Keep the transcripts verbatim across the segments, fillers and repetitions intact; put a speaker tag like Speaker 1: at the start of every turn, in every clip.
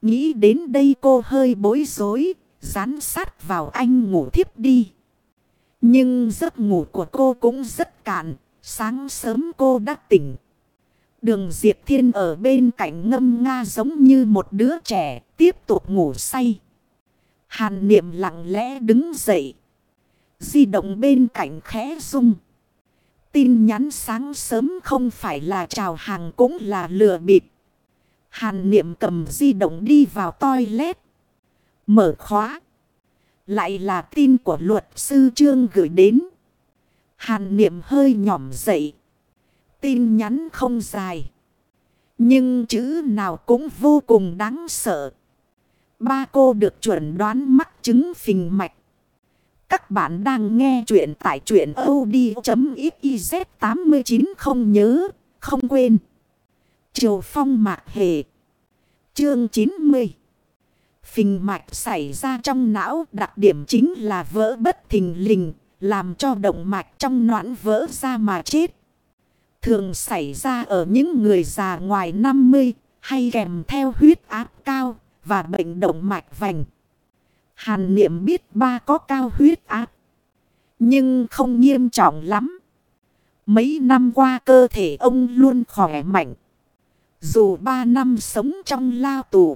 Speaker 1: Nghĩ đến đây cô hơi bối rối, dán sát vào anh ngủ thiếp đi. Nhưng giấc ngủ của cô cũng rất cạn, sáng sớm cô đã tỉnh. Đường Diệp Thiên ở bên cạnh ngâm nga giống như một đứa trẻ, tiếp tục ngủ say. Hàn Niệm lặng lẽ đứng dậy. Di động bên cạnh khẽ rung. Tin nhắn sáng sớm không phải là chào hàng cũng là lừa bịp. Hàn Niệm cầm di động đi vào toilet. Mở khóa. Lại là tin của luật sư Trương gửi đến. Hàn Niệm hơi nhỏm dậy. Tin nhắn không dài. Nhưng chữ nào cũng vô cùng đáng sợ. Ba cô được chuẩn đoán mắc chứng phình mạch. Các bạn đang nghe chuyện tại truyện audio.xyz tám chín không nhớ, không quên. Triều Phong Mạc Hề. Chương chín mươi. Phình mạch xảy ra trong não, đặc điểm chính là vỡ bất thình lình, làm cho động mạch trong noãn vỡ ra mà chết. Thường xảy ra ở những người già ngoài năm mươi, hay kèm theo huyết áp cao và bệnh động mạch vành. Hàn Niệm biết ba có cao huyết áp, nhưng không nghiêm trọng lắm. Mấy năm qua cơ thể ông luôn khỏe mạnh. Dù ba năm sống trong lao tù,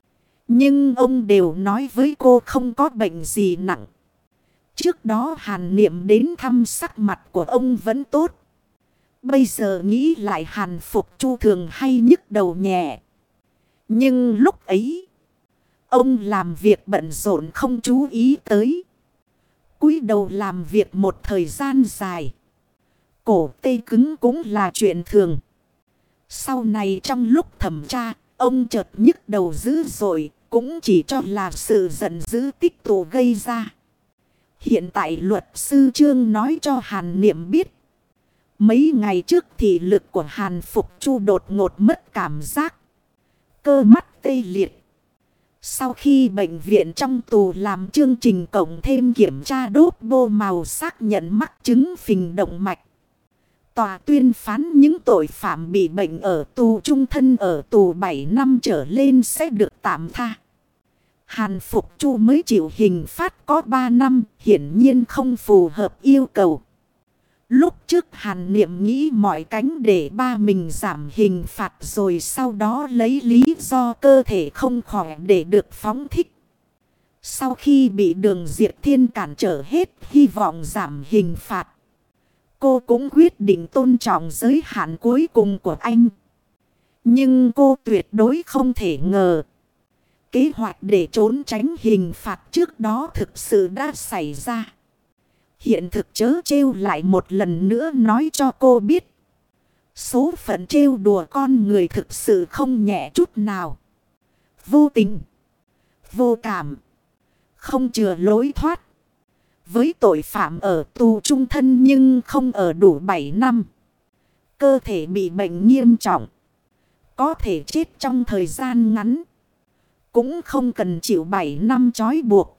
Speaker 1: nhưng ông đều nói với cô không có bệnh gì nặng. Trước đó Hàn Niệm đến thăm, sắc mặt của ông vẫn tốt. Bây giờ nghĩ lại Hàn Phục Chu thường hay nhức đầu nhẹ. Nhưng lúc ấy, ông làm việc bận rộn không chú ý tới. Cúi đầu làm việc một thời gian dài, cổ tê cứng cũng là chuyện thường. Sau này trong lúc thẩm tra, ông chợt nhức đầu dữ dội, cũng chỉ cho là sự giận dữ tích tụ gây ra. Hiện tại luật sư Trương nói cho Hàn Niệm biết. Mấy ngày trước thị lực của Hàn Phục Chu đột ngột mất cảm giác. Cơ mắt tê liệt. Sau khi bệnh viện trong tù làm chương trình cộng thêm kiểm tra đốt bô màu xác nhận mắc chứng phình động mạch. Tòa tuyên phán những tội phạm bị bệnh ở tù trung thân ở tù bảy năm trở lên sẽ được tạm tha. Hàn Phục Chu mới chịu hình phạt có ba năm, hiển nhiên không phù hợp yêu cầu. Lúc trước Hàn Niệm nghĩ mọi cánh để ba mình giảm hình phạt, rồi sau đó lấy lý do cơ thể không khỏe để được phóng thích. Sau khi bị Đường Diệp Thiên cản trở hết hy vọng giảm hình phạt, cô cũng quyết định tôn trọng giới hạn cuối cùng của anh. Nhưng cô tuyệt đối không thể ngờ, kế hoạch để trốn tránh hình phạt trước đó thực sự đã xảy ra. Hiện thực chớ trêu lại một lần nữa nói cho cô biết. Số phận trêu đùa con người thực sự không nhẹ chút nào. Vô tình, vô cảm, không chừa lối thoát. Với tội phạm ở tù trung thân nhưng không ở đủ bảy năm. Cơ thể bị bệnh nghiêm trọng, có thể chết trong thời gian ngắn, cũng không cần chịu bảy năm trói buộc.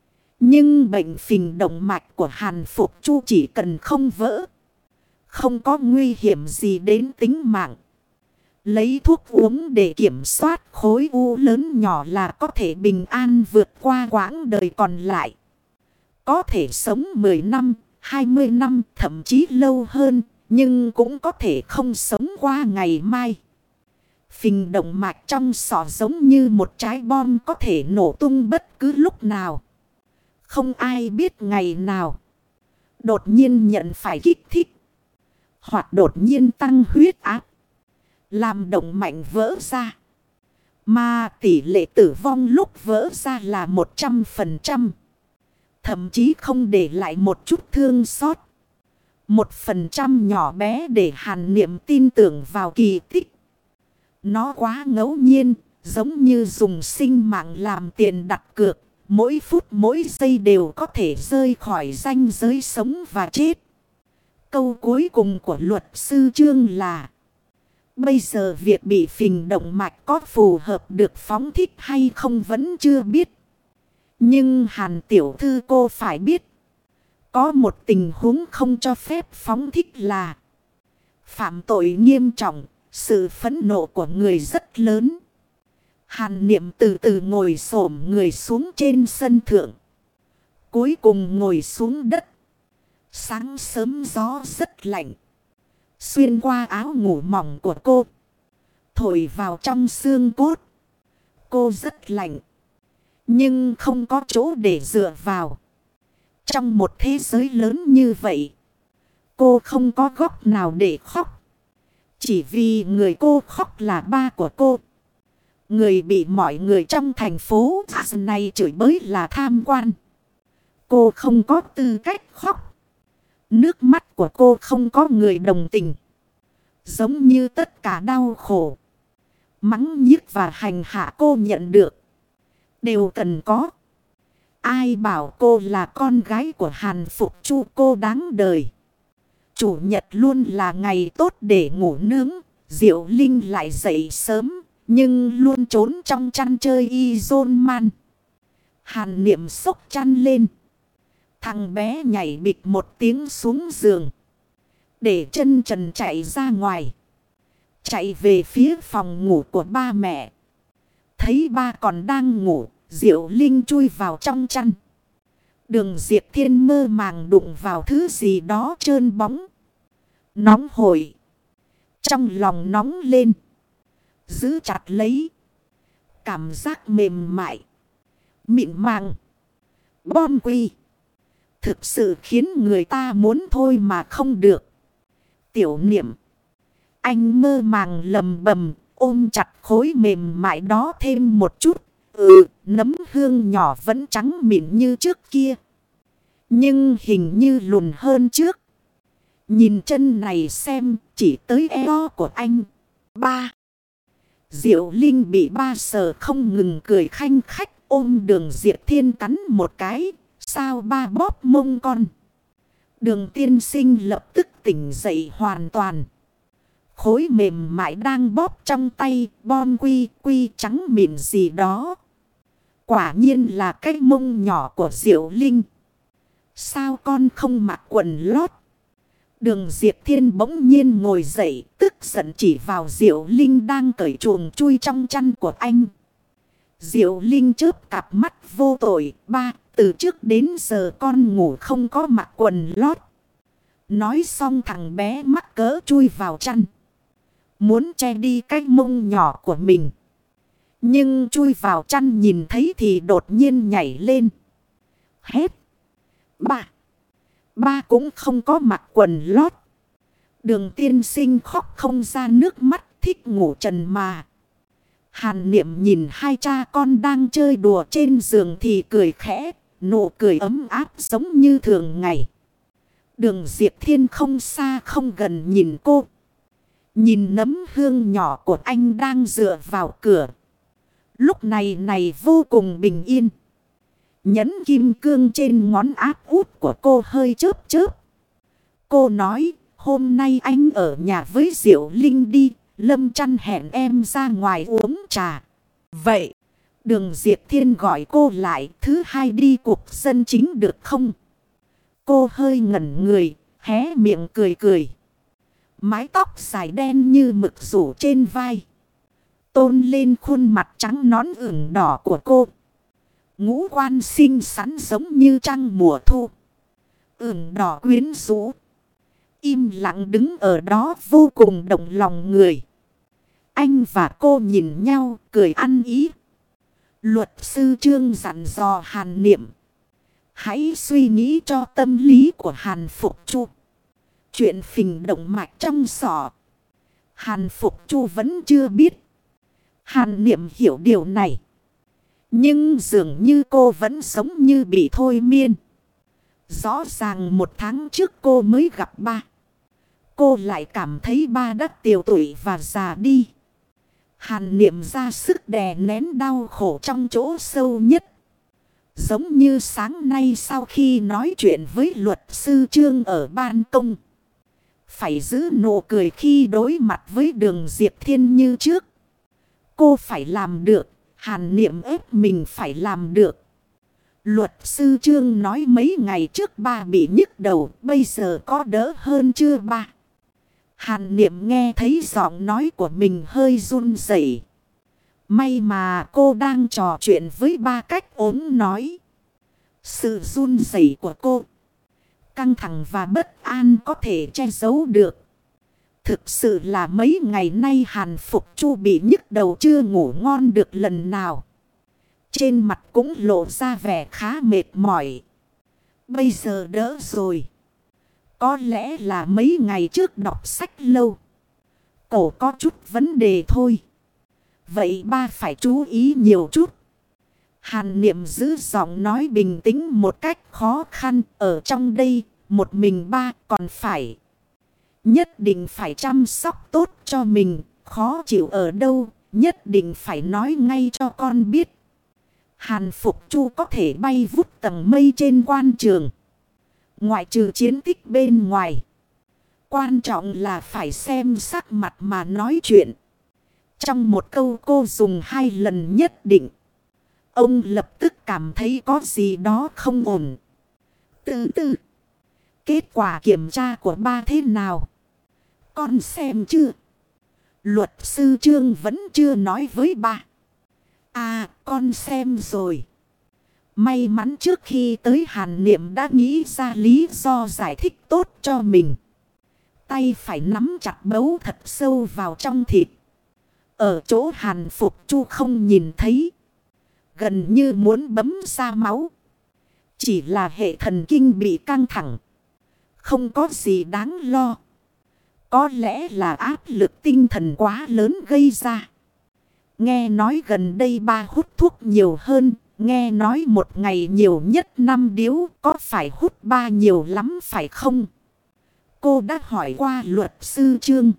Speaker 1: Nhưng bệnh phình động mạch của Hàn Phục Chu chỉ cần không vỡ, không có nguy hiểm gì đến tính mạng. Lấy thuốc uống để kiểm soát khối u lớn nhỏ là có thể bình an vượt qua quãng đời còn lại. Có thể sống mười năm, hai mươi năm, thậm chí lâu hơn, nhưng cũng có thể không sống qua ngày mai. Phình động mạch trong sọ giống như một trái bom có thể nổ tung bất cứ lúc nào. Không ai biết ngày nào đột nhiên nhận phải kích thích, hoặc đột nhiên tăng huyết áp, làm động mạch vỡ ra. Mà tỷ lệ tử vong lúc vỡ ra là một trăm phần trăm. Thậm chí không để lại một chút thương xót. Một phần trăm nhỏ bé để Hàn Niệm tin tưởng vào kỳ tích. Nó quá ngẫu nhiên, giống như dùng sinh mạng làm tiền đặt cược. Mỗi phút mỗi giây đều có thể rơi khỏi ranh giới sống và chết. Câu cuối cùng của luật sư Trương là: bây giờ việc bị phình động mạch có phù hợp được phóng thích hay không vẫn chưa biết. Nhưng Hàn tiểu thư cô phải biết, có một tình huống không cho phép phóng thích là phạm tội nghiêm trọng, sự phẫn nộ của người rất lớn. Hàn Niệm từ từ ngồi xổm người xuống trên sân thượng. Cuối cùng ngồi xuống đất. Sáng sớm gió rất lạnh. Xuyên qua áo ngủ mỏng của cô. Thổi vào trong xương cốt. Cô rất lạnh. Nhưng không có chỗ để dựa vào. Trong một thế giới lớn như vậy. Cô không có góc nào để khóc. Chỉ vì người cô khóc là ba của cô. Người bị mọi người trong thành phố này chửi bới là tham quan. Cô không có tư cách khóc. Nước mắt của cô không có người đồng tình. Giống như tất cả đau khổ, mắng nhiếc và hành hạ cô nhận được đều cần có. Ai bảo cô là con gái của Hàn Phục Chu, cô đáng đời. Chủ nhật luôn là ngày tốt để ngủ nướng. Diệu Linh lại dậy sớm, nhưng luôn trốn trong chăn chơi y dôn man. Hàn Niệm xốc chăn lên. Thằng bé nhảy bịch một tiếng xuống giường. Để chân trần chạy ra ngoài. Chạy về phía phòng ngủ của ba mẹ. Thấy ba còn đang ngủ, Diệu Linh chui vào trong chăn. Đường Diệp Thiên mơ màng đụng vào thứ gì đó trơn bóng. Nóng hổi. Trong lòng nóng lên. Giữ chặt lấy. Cảm giác mềm mại, mịn màng, bom quy. Thực sự khiến người ta muốn thôi mà không được. Tiểu Niệm. Anh mơ màng lầm bầm, ôm chặt khối mềm mại đó thêm một chút. Ừ, nấm hương nhỏ vẫn trắng mịn như trước kia. Nhưng hình như lùn hơn trước. Nhìn chân này xem, chỉ tới eo của anh. Ba. Diệu Linh bị ba sờ không ngừng cười khanh khách, ôm Đường Diệp Thiên cắn một cái. Sao ba bóp mông con? Đường tiên sinh lập tức tỉnh dậy hoàn toàn. Khối mềm mại đang bóp trong tay, bon quy quy trắng mịn gì đó. Quả nhiên là cái mông nhỏ của Diệu Linh. Sao con không mặc quần lót? Đường Diệp Thiên bỗng nhiên ngồi dậy, tức giận chỉ vào Diệu Linh đang cởi chuồng chui trong chăn của anh. Diệu Linh chớp cặp mắt vô tội. Ba, từ trước đến giờ con ngủ không có mặc quần lót. Nói xong thằng bé mắc cỡ chui vào chăn. Muốn che đi cái mông nhỏ của mình. Nhưng chui vào chăn nhìn thấy thì đột nhiên nhảy lên. Hét. Ba. Ba cũng không có mặc quần lót. Đường tiên sinh khóc không ra nước mắt, thích ngủ trần mà. Hàn Niệm nhìn hai cha con đang chơi đùa trên giường thì cười khẽ. Nụ cười ấm áp giống như thường ngày. Đường Diệp Thiên không xa không gần nhìn cô. Nhìn nấm hương nhỏ của anh đang dựa vào cửa. Lúc này này vô cùng bình yên. Nhẫn kim cương trên ngón áp út của cô hơi chớp chớp. Cô nói, hôm nay anh ở nhà với Diệu Linh đi. Lâm Chăn hẹn em ra ngoài uống trà. Vậy, Đường Diệp Thiên gọi cô lại, thứ hai đi cuộc dân chính được không? Cô hơi ngẩn người, hé miệng cười cười. Mái tóc dài đen như mực rủ trên vai. Tôn lên khuôn mặt trắng nõn ửng đỏ của cô. Ngũ quan xinh xắn giống như trăng mùa thu. Ửng đỏ quyến rũ. Im lặng đứng ở đó vô cùng động lòng người. Anh và cô nhìn nhau cười ăn ý. Luật sư Trương dặn dò Hàn Niệm. Hãy suy nghĩ cho tâm lý của Hàn Phục Chu. Chuyện phình động mạch trong sọ. Hàn Phục Chu vẫn chưa biết. Hàn Niệm hiểu điều này. Nhưng dường như cô vẫn sống như bị thôi miên. Rõ ràng một tháng trước cô mới gặp ba. Cô lại cảm thấy ba đã tiều tụy và già đi. Hàn Niệm ra sức đè nén đau khổ trong chỗ sâu nhất. Giống như sáng nay sau khi nói chuyện với luật sư Trương ở ban công. Phải giữ nụ cười khi đối mặt với Đường Diệp Thiên như trước. Cô phải làm được. Hàn Niệm ép mình phải làm được. Luật sư Trương nói mấy ngày trước ba bị nhức đầu. Bây giờ có đỡ hơn chưa ba? Hàn Niệm nghe thấy giọng nói của mình hơi run rẩy. May mà cô đang trò chuyện với ba cách ốm nói. Sự run rẩy của cô, căng thẳng và bất an có thể che giấu được. Thực sự là mấy ngày nay Hàn Phục Chu bị nhức đầu chưa ngủ ngon được lần nào. Trên mặt cũng lộ ra vẻ khá mệt mỏi. Bây giờ đỡ rồi. Có lẽ là mấy ngày trước đọc sách lâu. Cổ có chút vấn đề thôi. Vậy ba phải chú ý nhiều chút. Hàn Niệm giữ giọng nói bình tĩnh một cách khó khăn. Ở trong đây, một mình ba còn phải. Nhất định phải chăm sóc tốt cho mình. Khó chịu ở đâu, nhất định phải nói ngay cho con biết. Hàn Phục Chu có thể bay vút tầng mây trên quan trường. Ngoại trừ chiến tích bên ngoài. Quan trọng là phải xem sắc mặt mà nói chuyện. Trong một câu cô dùng hai lần nhất định. Ông lập tức cảm thấy có gì đó không ổn. Từ từ. Kết quả kiểm tra của ba thế nào? Con xem chưa? Luật sư Trương vẫn chưa nói với ba. À, con xem rồi. May mắn trước khi tới Hàn Niệm đã nghĩ ra lý do giải thích tốt cho mình. Tay phải nắm chặt bấu thật sâu vào trong thịt. Ở chỗ Hàn Phục Chu không nhìn thấy. Gần như muốn bấm ra máu. Chỉ là hệ thần kinh bị căng thẳng. Không có gì đáng lo. Có lẽ là áp lực tinh thần quá lớn gây ra. Nghe nói gần đây ba hút thuốc nhiều hơn. Nghe nói một ngày nhiều nhất năm điếu, có phải hút ba nhiều lắm phải không? Cô đã hỏi qua luật sư Trương.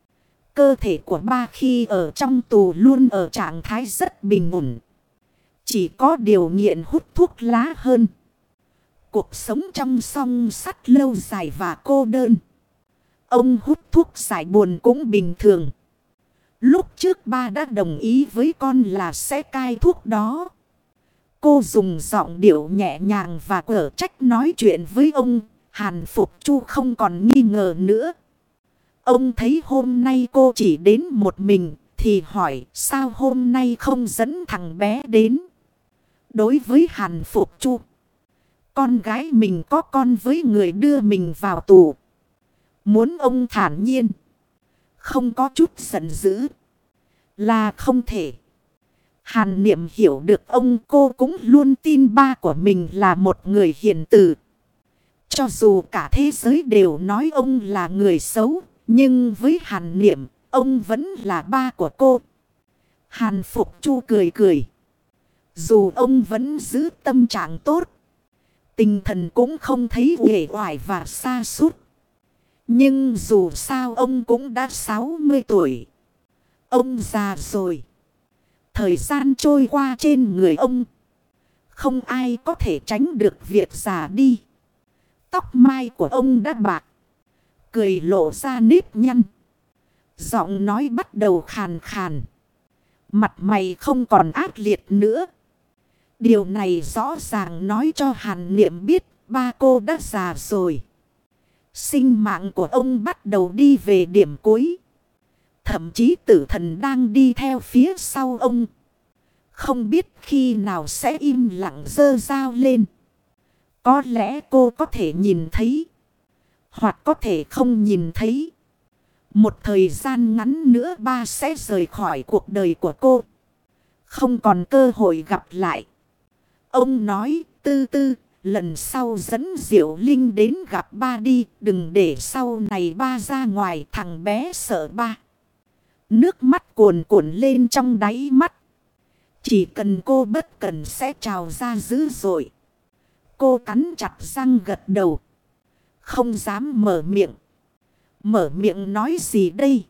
Speaker 1: Cơ thể của ba khi ở trong tù luôn ở trạng thái rất bình ổn. Chỉ có điều nghiện hút thuốc lá hơn. Cuộc sống trong song sắt lâu dài và cô đơn. Ông hút thuốc giải buồn cũng bình thường. Lúc trước ba đã đồng ý với con là sẽ cai thuốc đó. Cô dùng giọng điệu nhẹ nhàng và quở trách nói chuyện với ông. Hàn Phục Chu không còn nghi ngờ nữa. Ông thấy hôm nay cô chỉ đến một mình thì hỏi sao hôm nay không dẫn thằng bé đến. Đối với Hàn Phục Chu, con gái mình có con với người đưa mình vào tù. Muốn ông thản nhiên, không có chút giận dữ là không thể. Hàn Niệm hiểu được ông, cô cũng luôn tin ba của mình là một người hiền từ. Cho dù cả thế giới đều nói ông là người xấu, nhưng với Hàn Niệm, ông vẫn là ba của cô. Hàn Phục Chu cười cười. Dù ông vẫn giữ tâm trạng tốt, tinh thần cũng không thấy uể oải và sa sút. Nhưng dù sao ông cũng đã sáu mươi tuổi. Ông già rồi. Thời gian trôi qua trên người ông. Không ai có thể tránh được việc già đi. Tóc mai của ông đã bạc. Cười lộ ra nếp nhăn. Giọng nói bắt đầu khàn khàn. Mặt mày không còn ác liệt nữa. Điều này rõ ràng nói cho Hàn Niệm biết ba cô đã già rồi. Sinh mạng của ông bắt đầu đi về điểm cuối. Thậm chí tử thần đang đi theo phía sau ông. Không biết khi nào sẽ im lặng giơ dao lên. Có lẽ cô có thể nhìn thấy. Hoặc có thể không nhìn thấy. Một thời gian ngắn nữa ba sẽ rời khỏi cuộc đời của cô. Không còn cơ hội gặp lại. Ông nói tư tư. Lần sau dẫn Diệu Linh đến gặp ba đi. Đừng để sau này ba ra ngoài, thằng bé sợ ba. Nước mắt cuồn cuộn lên trong đáy mắt. Chỉ cần cô bất cần sẽ trào ra dữ dội. Cô cắn chặt răng gật đầu. Không dám mở miệng. Mở miệng nói gì đây?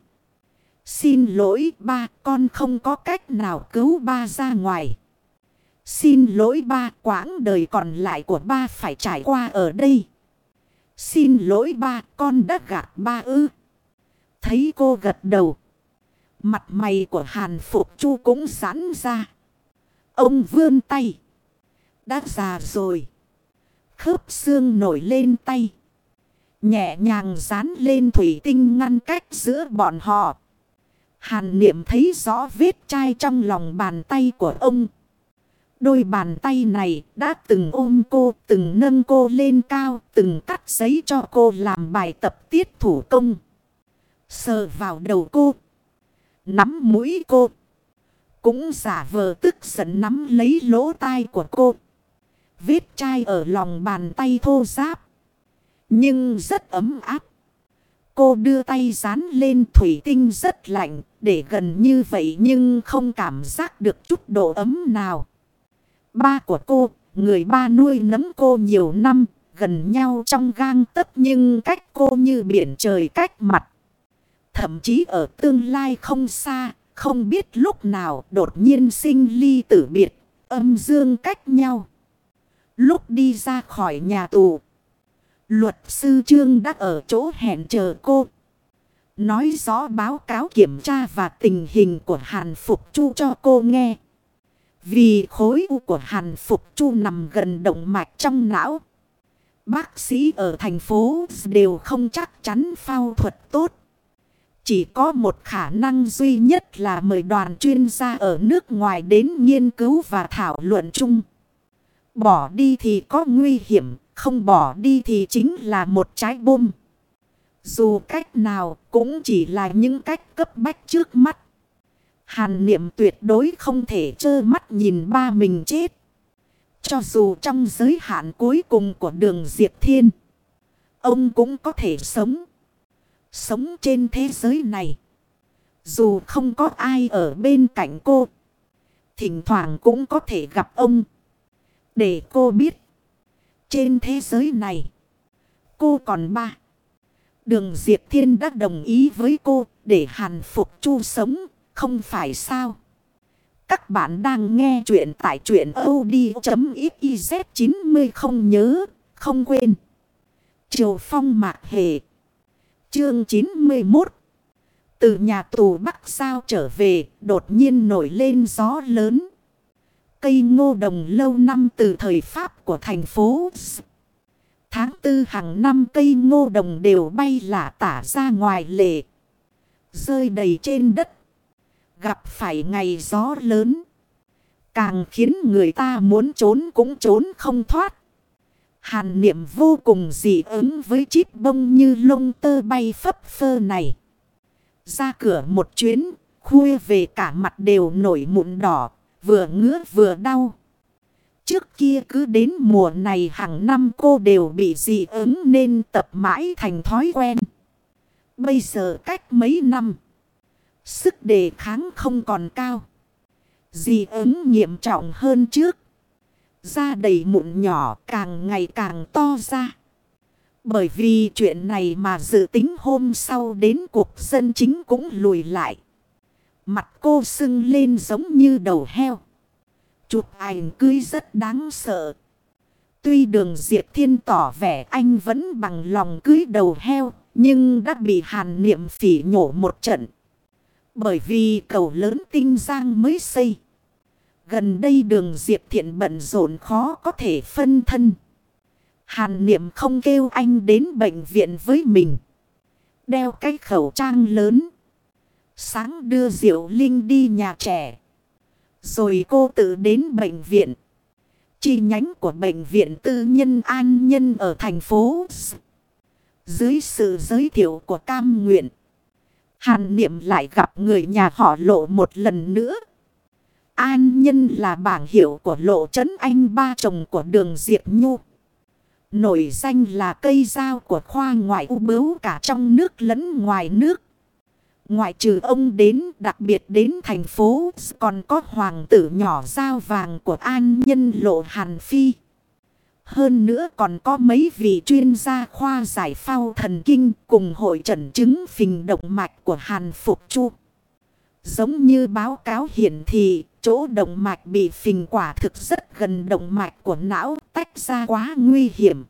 Speaker 1: Xin lỗi ba, con không có cách nào cứu ba ra ngoài. Xin lỗi ba, quãng đời còn lại của ba phải trải qua ở đây. Xin lỗi ba, con đã gạt ba ư. Thấy cô gật đầu. Mặt mày của Hàn Phục Chu cũng giãn ra. Ông vươn tay. Đã già rồi. Khớp xương nổi lên tay. Nhẹ nhàng dán lên thủy tinh ngăn cách giữa bọn họ. Hàn Niệm thấy rõ vết chai trong lòng bàn tay của ông. Đôi bàn tay này đã từng ôm cô, từng nâng cô lên cao, từng cắt giấy cho cô làm bài tập tiết thủ công. Sờ vào đầu cô, nắm mũi cô, cũng giả vờ tức giận nắm lấy lỗ tai của cô. Vết chai ở lòng bàn tay thô ráp, nhưng rất ấm áp. Cô đưa tay dán lên thủy tinh rất lạnh, để gần như vậy nhưng không cảm giác được chút độ ấm nào. Ba của cô, người ba nuôi nấng cô nhiều năm, gần nhau trong gang tấc nhưng cách cô như biển trời cách mặt. Thậm chí ở tương lai không xa, không biết lúc nào đột nhiên sinh ly tử biệt, âm dương cách nhau. Lúc đi ra khỏi nhà tù, luật sư Trương đã ở chỗ hẹn chờ cô. Nói rõ báo cáo kiểm tra và tình hình của Hàn Phục Chu cho cô nghe. Vì khối u của Hàn Phục Chu nằm gần động mạch trong não, bác sĩ ở thành phố đều không chắc chắn phẫu thuật tốt. Chỉ có một khả năng duy nhất là mời đoàn chuyên gia ở nước ngoài đến nghiên cứu và thảo luận chung. Bỏ đi thì có nguy hiểm, không bỏ đi thì chính là một trái bom. Dù cách nào cũng chỉ là những cách cấp bách trước mắt. Hàn Niệm tuyệt đối không thể trơ mắt nhìn ba mình chết. Cho dù trong giới hạn cuối cùng của Đường Diệp Thiên, ông cũng có thể sống. Sống trên thế giới này. Dù không có ai ở bên cạnh cô, thỉnh thoảng cũng có thể gặp ông. Để cô biết, trên thế giới này, cô còn ba. Đường Diệp Thiên đã đồng ý với cô để Hàn Phục Chu sống, không phải sao? Các bạn đang nghe chuyện tại truyện audio.xyz chín mươi không nhớ, không quên. Triều Phong Mạc Hề. Chương chín mươi mốt. Từ nhà tù Bắc Giao trở về, đột nhiên nổi lên gió lớn. Cây ngô đồng lâu năm từ thời Pháp của thành phố. Tháng tư hàng năm cây ngô đồng đều bay lả tả ra ngoài lề, rơi đầy trên đất. Gặp phải ngày gió lớn, càng khiến người ta muốn trốn cũng trốn không thoát. Hàn Niệm vô cùng dị ứng với chiếc bông như lông tơ bay phấp phơ này. Ra cửa một chuyến, khuya về cả mặt đều nổi mụn đỏ, vừa ngứa vừa đau. Trước kia cứ đến mùa này hàng năm cô đều bị dị ứng nên tập mãi thành thói quen. Bây giờ cách mấy năm, sức đề kháng không còn cao, dị ứng nghiêm trọng hơn trước. Da đầy mụn nhỏ càng ngày càng to ra. Bởi vì chuyện này mà dự tính hôm sau đến cuộc dân chính cũng lùi lại. Mặt cô sưng lên giống như đầu heo. Chụp ảnh cưới rất đáng sợ. Tuy Đường Diệp Thiên tỏ vẻ anh vẫn bằng lòng cưới đầu heo, nhưng đã bị Hàn Niệm phỉ nhổ một trận. Bởi vì cầu lớn Tinh Giang mới xây. Gần đây Đường Diệp Thiện bận rộn khó có thể phân thân. Hàn Niệm không kêu anh đến bệnh viện với mình. Đeo cái khẩu trang lớn. Sáng đưa Diệu Linh đi nhà trẻ. Rồi cô tự đến bệnh viện. Chi nhánh của bệnh viện tư nhân An Nhân ở thành phố. Dưới sự giới thiệu của Cam Nguyện, Hàn Niệm lại gặp người nhà họ Lộ một lần nữa. An Nhân là bảng hiệu của Lộ Trấn Anh, ba chồng của Đường Diệp Nhu. Nổi danh là cây dao của khoa ngoại u bướu cả trong nước lẫn ngoài nước. Ngoại trừ ông đến, đặc biệt đến thành phố, còn có hoàng tử nhỏ dao vàng của An Nhân Lộ Hàn Phi. Hơn nữa còn có mấy vị chuyên gia khoa giải phẫu thần kinh cùng hội chẩn chứng phình động mạch của Hàn Phục Chu. Giống như báo cáo hiển thị, chỗ động mạch bị phình quả thực rất gần động mạch của não, tách ra quá nguy hiểm.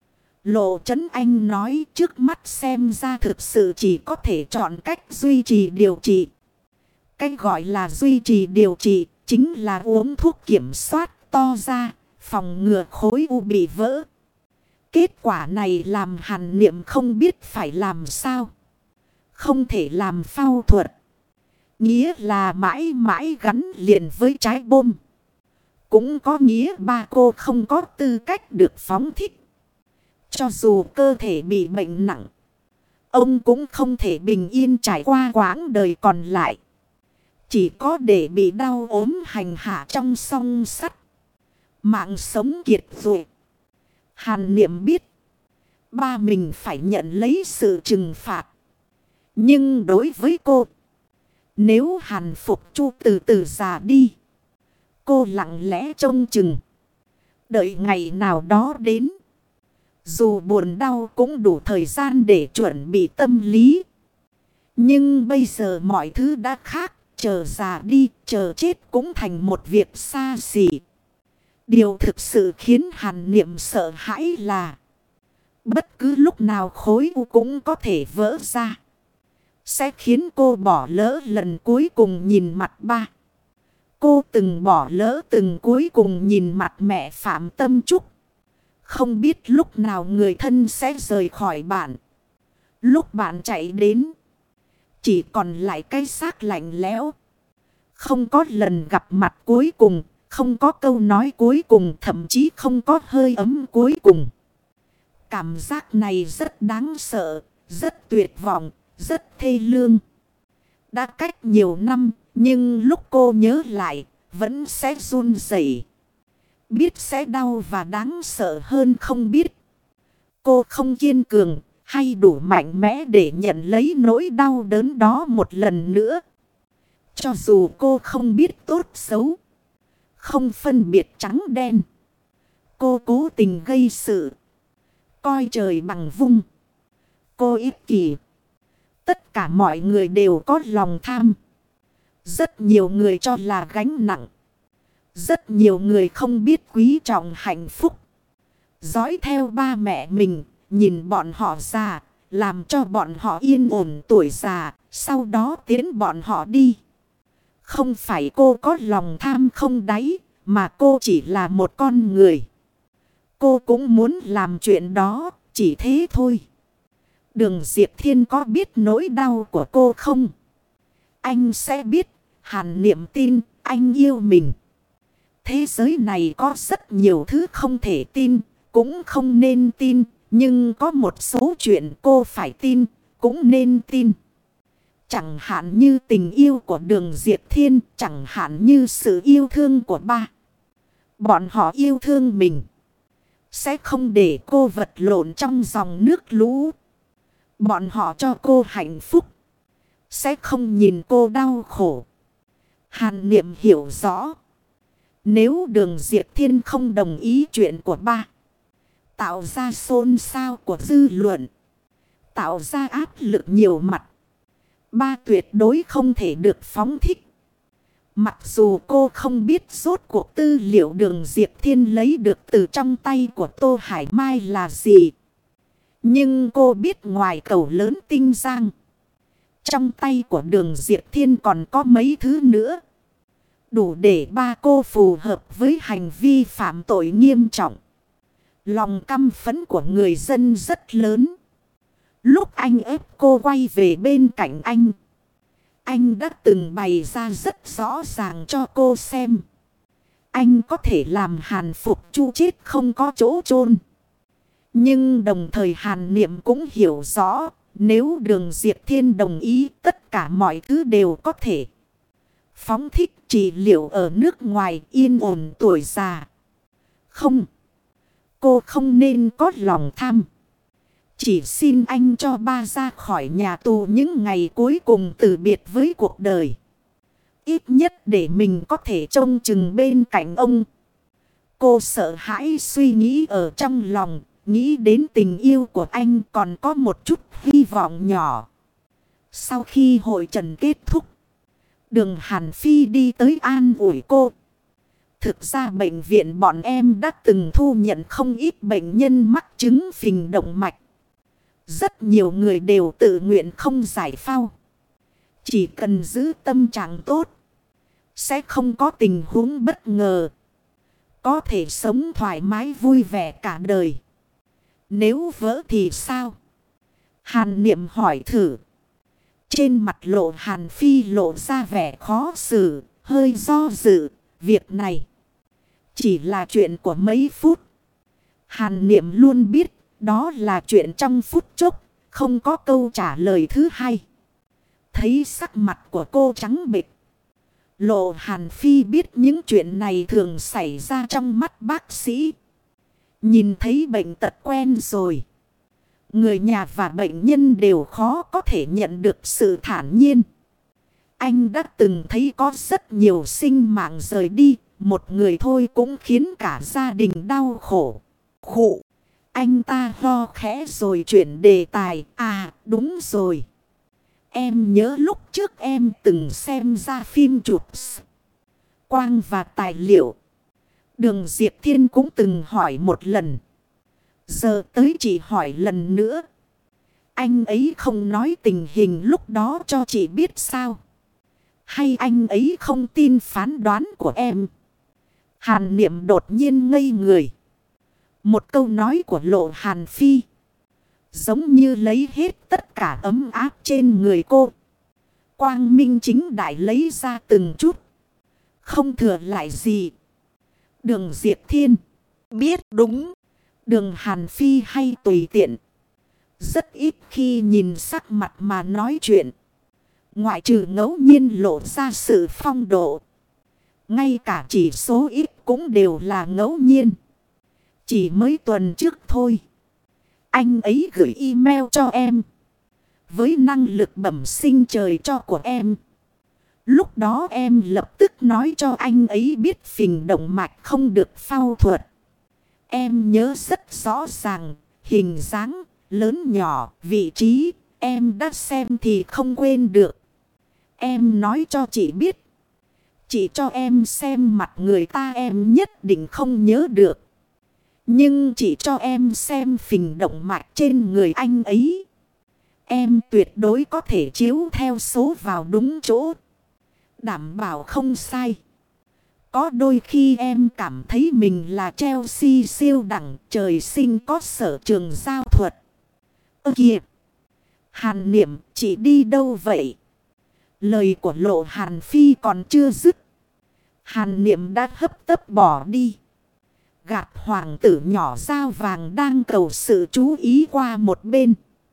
Speaker 1: Lộ Trấn Anh nói trước mắt xem ra thực sự chỉ có thể chọn cách duy trì điều trị. Cách gọi là duy trì điều trị chính là uống thuốc kiểm soát to ra, phòng ngừa khối u bị vỡ. Kết quả này làm Hàn Niệm không biết phải làm sao. Không thể làm phẫu thuật. Nghĩa là mãi mãi gắn liền với trái bom. Cũng có nghĩa ba cô không có tư cách được phóng thích. Cho dù cơ thể bị bệnh nặng, ông cũng không thể bình yên trải qua quãng đời còn lại. Chỉ có để bị đau ốm hành hạ trong song sắt. Mạng sống kiệt rồi. Hàn Niệm biết ba mình phải nhận lấy sự trừng phạt. Nhưng đối với cô, nếu Hàn Phục Chu từ từ già đi, cô lặng lẽ trông chừng. Đợi ngày nào đó đến, dù buồn đau cũng đủ thời gian để chuẩn bị tâm lý. Nhưng bây giờ mọi thứ đã khác. Chờ già đi, chờ chết cũng thành một việc xa xỉ. Điều thực sự khiến Hàn Niệm sợ hãi là bất cứ lúc nào khối u cũng có thể vỡ ra. Sẽ khiến cô bỏ lỡ lần cuối cùng nhìn mặt ba. Cô từng bỏ lỡ từng cuối cùng nhìn mặt mẹ Phạm Tâm Trúc. Không biết lúc nào người thân sẽ rời khỏi bạn. Lúc bạn chạy đến, chỉ còn lại cái xác lạnh lẽo. Không có lần gặp mặt cuối cùng, không có câu nói cuối cùng, thậm chí không có hơi ấm cuối cùng. Cảm giác này rất đáng sợ, rất tuyệt vọng, rất thê lương. Đã cách nhiều năm, nhưng lúc cô nhớ lại, vẫn sẽ run rẩy. Biết sẽ đau và đáng sợ hơn không biết. Cô không kiên cường hay đủ mạnh mẽ để nhận lấy nỗi đau đớn đó một lần nữa. Cho dù cô không biết tốt xấu, không phân biệt trắng đen, cô cố tình gây sự, coi trời bằng vung. Cô ích kỷ. Tất cả mọi người đều có lòng tham. Rất nhiều người cho là gánh nặng. Rất nhiều người không biết quý trọng hạnh phúc. Dõi theo ba mẹ mình, nhìn bọn họ già, làm cho bọn họ yên ổn tuổi già, sau đó tiến bọn họ đi. Không phải cô có lòng tham không đáy, mà cô chỉ là một con người. Cô cũng muốn làm chuyện đó, chỉ thế thôi. Đường Diệp Thiên có biết nỗi đau của cô không? Anh sẽ biết. Hàn Niệm tin anh yêu mình. Thế giới này có rất nhiều thứ không thể tin, cũng không nên tin. Nhưng có một số chuyện cô phải tin, cũng nên tin. Chẳng hạn như tình yêu của Đường Diệp Thiên, chẳng hạn như sự yêu thương của ba. Bọn họ yêu thương mình, sẽ không để cô vật lộn trong dòng nước lũ. Bọn họ cho cô hạnh phúc, sẽ không nhìn cô đau khổ. Hàn Niệm hiểu rõ, nếu Đường Diệp Thiên không đồng ý chuyện của ba, tạo ra xôn xao của dư luận, tạo ra áp lực nhiều mặt, ba tuyệt đối không thể được phóng thích. Mặc dù cô không biết rốt cuộc tư liệu Đường Diệp Thiên lấy được từ trong tay của Tô Hải Mai là gì. Nhưng cô biết ngoài cầu lớn Tinh Giang, trong tay của Đường Diệp Thiên còn có mấy thứ nữa. Đủ để ba cô phù hợp với hành vi phạm tội nghiêm trọng. Lòng căm phẫn của người dân rất lớn. Lúc anh ép cô quay về bên cạnh anh, anh đã từng bày ra rất rõ ràng cho cô xem. Anh có thể làm Hàn Phục Chu chết không có chỗ chôn. Nhưng đồng thời Hàn Niệm cũng hiểu rõ, nếu Đường Diệp Thiên đồng ý, tất cả mọi thứ đều có thể phóng thích trị liệu ở nước ngoài, yên ổn tuổi già. Không, cô không nên có lòng tham. Chỉ xin anh cho ba ra khỏi nhà tù những ngày cuối cùng từ biệt với cuộc đời. Ít nhất để mình có thể trông chừng bên cạnh ông. Cô sợ hãi suy nghĩ ở trong lòng, nghĩ đến tình yêu của anh còn có một chút hy vọng nhỏ. Sau khi hội trần kết thúc, Đường Hàn Phi đi tới an ủi cô. Thực ra bệnh viện bọn em đã từng thu nhận không ít bệnh nhân mắc chứng phình động mạch. Rất nhiều người đều tự nguyện không giải phẫu. Chỉ cần giữ tâm trạng tốt, sẽ không có tình huống bất ngờ. Có thể sống thoải mái vui vẻ cả đời. Nếu vỡ thì sao? Hàn Niệm hỏi thử. Trên mặt Lộ Hàn Phi lộ ra vẻ khó xử, hơi do dự. Việc này chỉ là chuyện của mấy phút. Hàn Niệm luôn biết đó là chuyện trong phút chốc, không có câu trả lời thứ hai. Thấy sắc mặt của cô trắng bệch, Lộ Hàn Phi biết những chuyện này thường xảy ra trong mắt bác sĩ. Nhìn thấy bệnh tật quen rồi, người nhà và bệnh nhân đều khó có thể nhận được sự thản nhiên. Anh đã từng thấy có rất nhiều sinh mạng rời đi, một người thôi cũng khiến cả gia đình đau khổ. Khụ, anh ta ho khẽ rồi chuyển đề tài. À đúng rồi, em nhớ lúc trước em từng xem ra phim chụp quang và tài liệu. Đường Diệp Thiên cũng từng hỏi một lần. Giờ tới chị hỏi lần nữa. Anh ấy không nói tình hình lúc đó cho chị biết sao? Hay anh ấy không tin phán đoán của em? Hàn Niệm đột nhiên ngây người. Một câu nói của Lộ Hàn Phi giống như lấy hết tất cả ấm áp trên người cô. Quang minh chính đại lấy ra từng chút, không thừa lại gì. Đường Diệp Thiên biết đúng. Đường Hàn Phi hay tùy tiện, rất ít khi nhìn sắc mặt mà nói chuyện. Ngoại trừ ngẫu nhiên lộ ra sự phong độ, ngay cả chỉ số ít cũng đều là ngẫu nhiên. Chỉ mới tuần trước thôi, anh ấy gửi email cho em với năng lực bẩm sinh trời cho của em. Lúc đó em lập tức nói cho anh ấy biết phình động mạch không được phẫu thuật. Em nhớ rất rõ ràng, hình dáng, lớn nhỏ, vị trí, em đã xem thì không quên được. Em nói cho chị biết, chị cho em xem mặt người ta em nhất định không nhớ được. Nhưng chị cho em xem phình động mạch trên người anh ấy, em tuyệt đối có thể chiếu theo số vào đúng chỗ, đảm bảo không sai. Có đôi khi em cảm thấy mình là Chelsea siêu đẳng, trời sinh có sở trường giao thuật. Ơ kìa! Hàn Niệm, chị đi đâu vậy? Lời của Lộ Hàn Phi còn chưa dứt, Hàn Niệm đã hấp tấp bỏ đi. Gạt hoàng tử nhỏ dao vàng đang cầu sự chú ý qua một bên.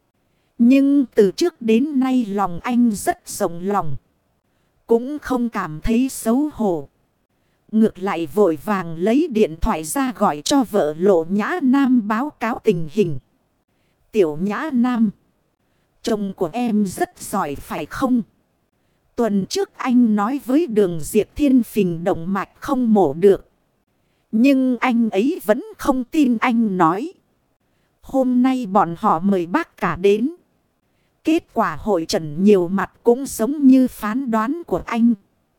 Speaker 1: Nhưng từ trước đến nay lòng anh rất rộng lòng, cũng không cảm thấy xấu hổ. Ngược lại vội vàng lấy điện thoại ra gọi cho vợ Lộ Nhã Nam báo cáo tình hình. Tiểu Nhã Nam, chồng của em rất giỏi phải không? Tuần trước anh nói với Đường Diệp Thiên phình động mạch không mổ được, nhưng anh ấy vẫn không tin anh nói. Hôm nay bọn họ mời bác cả đến. Kết quả hội trần nhiều mặt cũng giống như phán đoán của anh.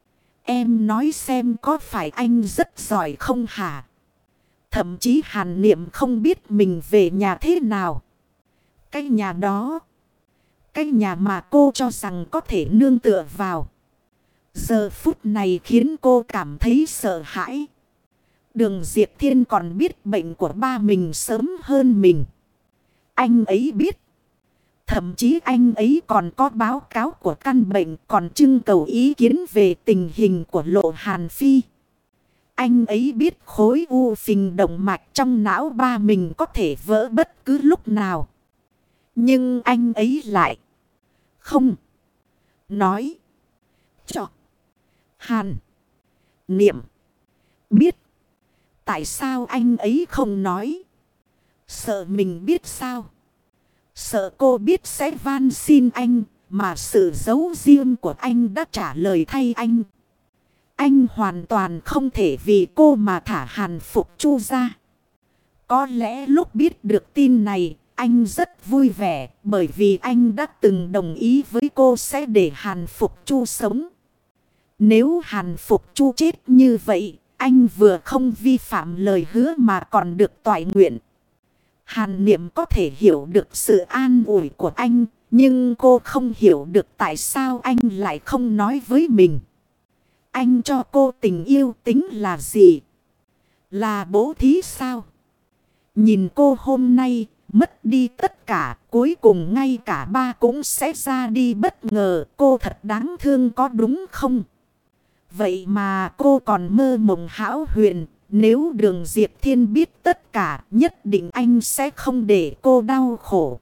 Speaker 1: Em nói xem có phải anh rất giỏi không hả? Thậm chí Hàn Niệm không biết mình về nhà thế nào. Cái nhà đó, cái nhà mà cô cho rằng có thể nương tựa vào, giờ phút này khiến cô cảm thấy sợ hãi. Đường Diệp Thiên còn biết bệnh của ba mình sớm hơn mình. Anh ấy biết. Thậm chí anh ấy còn có báo cáo của căn bệnh, còn trưng cầu ý kiến về tình hình của Lộ Hàn Phi. Anh ấy biết khối u phình động mạch trong não ba mình có thể vỡ bất cứ lúc nào. Nhưng anh ấy lại không nói cho Hàn Niệm biết. Tại sao anh ấy không nói? Sợ mình biết sao? Sợ cô biết sẽ van xin anh, mà sự giấu riêng của anh đã trả lời thay anh. Anh hoàn toàn không thể vì cô mà thả Hàn Phục Chu ra. Có lẽ lúc biết được tin này, anh rất vui vẻ, bởi vì anh đã từng đồng ý với cô sẽ để Hàn Phục Chu sống. Nếu Hàn Phục Chu chết như vậy, anh vừa không vi phạm lời hứa mà còn được toại nguyện. Hàn Niệm có thể hiểu được sự an ủi của anh, nhưng cô không hiểu được tại sao anh lại không nói với mình. Anh cho cô tình yêu tính là gì? Là bố thí sao? Nhìn cô hôm nay, mất đi tất cả, cuối cùng ngay cả ba cũng sẽ ra đi bất ngờ. Cô thật đáng thương có đúng không? Vậy mà cô còn mơ mộng hão huyền. Nếu Đường Diệp Thiên biết tất cả, nhất định anh sẽ không để cô đau khổ.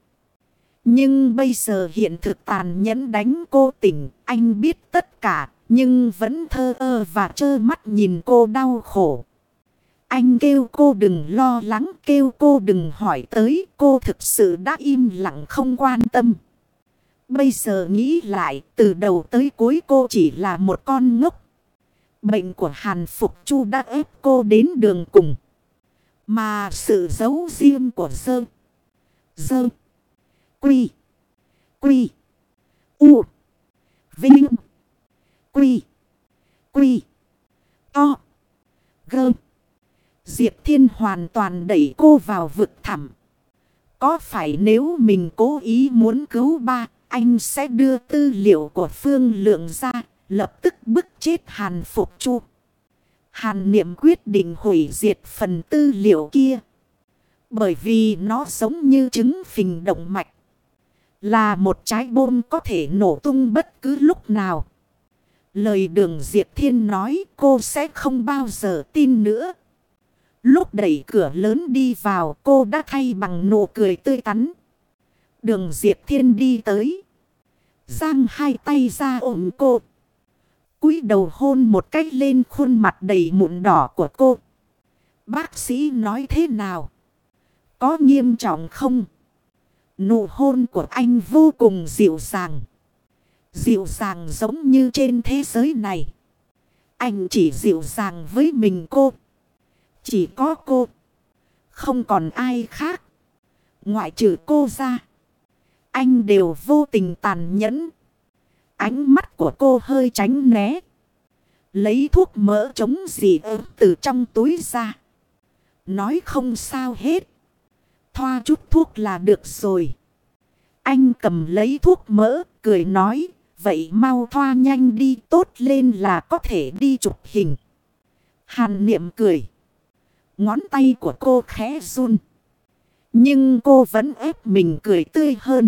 Speaker 1: Nhưng bây giờ hiện thực tàn nhẫn đánh cô tỉnh. Anh biết tất cả, nhưng vẫn thờ ơ và trơ mắt nhìn cô đau khổ. Anh kêu cô đừng lo lắng, kêu cô đừng hỏi tới. Cô thực sự đã im lặng không quan tâm. Bây giờ nghĩ lại, từ đầu tới cuối cô chỉ là một con ngốc. Bệnh của Hàn Phục Chu đã ép cô đến đường cùng. Mà sự giấu riêng của Dơ, Dơ, Quy, Quy, U, Vinh, Quy, Quy, To, Gơ. Diệp Thiên hoàn toàn đẩy cô vào vực thẳm. Có phải nếu mình cố ý muốn cứu ba, anh sẽ đưa tư liệu của Phương Lượng ra, lập tức bức chết Hàn Phục Chu. Hàn Niệm quyết định hủy diệt phần tư liệu kia. Bởi vì nó giống như trứng phình động mạch. Là một trái bom có thể nổ tung bất cứ lúc nào. Lời Đường Diệp Thiên nói cô sẽ không bao giờ tin nữa. Lúc đẩy cửa lớn đi vào, cô đã thay bằng nụ cười tươi tắn. Đường Diệp Thiên đi tới, giang hai tay ra ôm cô, cúi đầu hôn một cách lên khuôn mặt đầy mụn đỏ của cô. Bác sĩ nói thế nào? Có nghiêm trọng không? Nụ hôn của anh vô cùng dịu dàng. Dịu dàng giống như trên thế giới này. Anh chỉ dịu dàng với mình cô. Chỉ có cô. Không còn ai khác. Ngoại trừ cô ra. Anh đều vô tình tàn nhẫn. Ánh mắt của cô hơi tránh né. Lấy thuốc mỡ chống dị ứng từ trong túi ra. Nói không sao hết. Thoa chút thuốc là được rồi. Anh cầm lấy thuốc mỡ, cười nói. Vậy mau thoa nhanh đi, tốt lên là có thể đi chụp hình. Hàn Niệm cười. Ngón tay của cô khẽ run. Nhưng cô vẫn ép mình cười tươi hơn.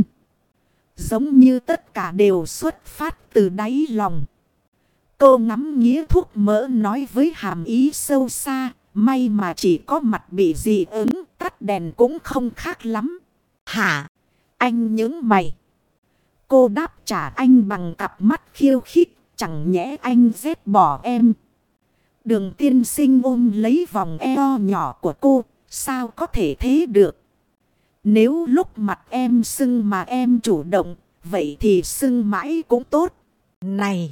Speaker 1: Giống như tất cả đều xuất phát từ đáy lòng. Cô ngắm nghía thuốc mỡ nói với hàm ý sâu xa. May mà chỉ có mặt bị dị ứng, tắt đèn cũng không khác lắm. Hả? Anh nhướng mày. Cô đáp trả anh bằng cặp mắt khiêu khích. Chẳng nhẽ anh ghét bỏ em. Đường tiên sinh ôm lấy vòng eo nhỏ của cô. Sao có thể thế được? Nếu lúc mặt em sưng mà em chủ động, vậy thì sưng mãi cũng tốt. Này!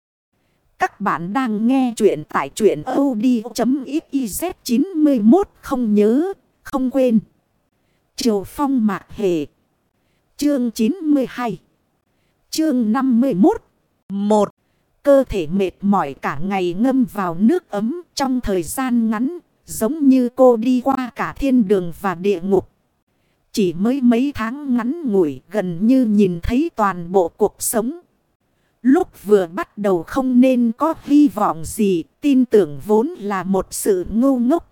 Speaker 1: Các bạn đang nghe chuyện tại truyện audio.xyz chín mốt không nhớ, không quên. Triều Phong Mạc Hề. Chương chín mươi hai. Chương năm mươi mốt. một. Cơ thể mệt mỏi cả ngày ngâm vào nước ấm trong thời gian ngắn, giống như cô đi qua cả thiên đường và địa ngục. Chỉ mới mấy tháng ngắn ngủi gần như nhìn thấy toàn bộ cuộc sống. Lúc vừa bắt đầu không nên có hy vọng gì, tin tưởng vốn là một sự ngu ngốc.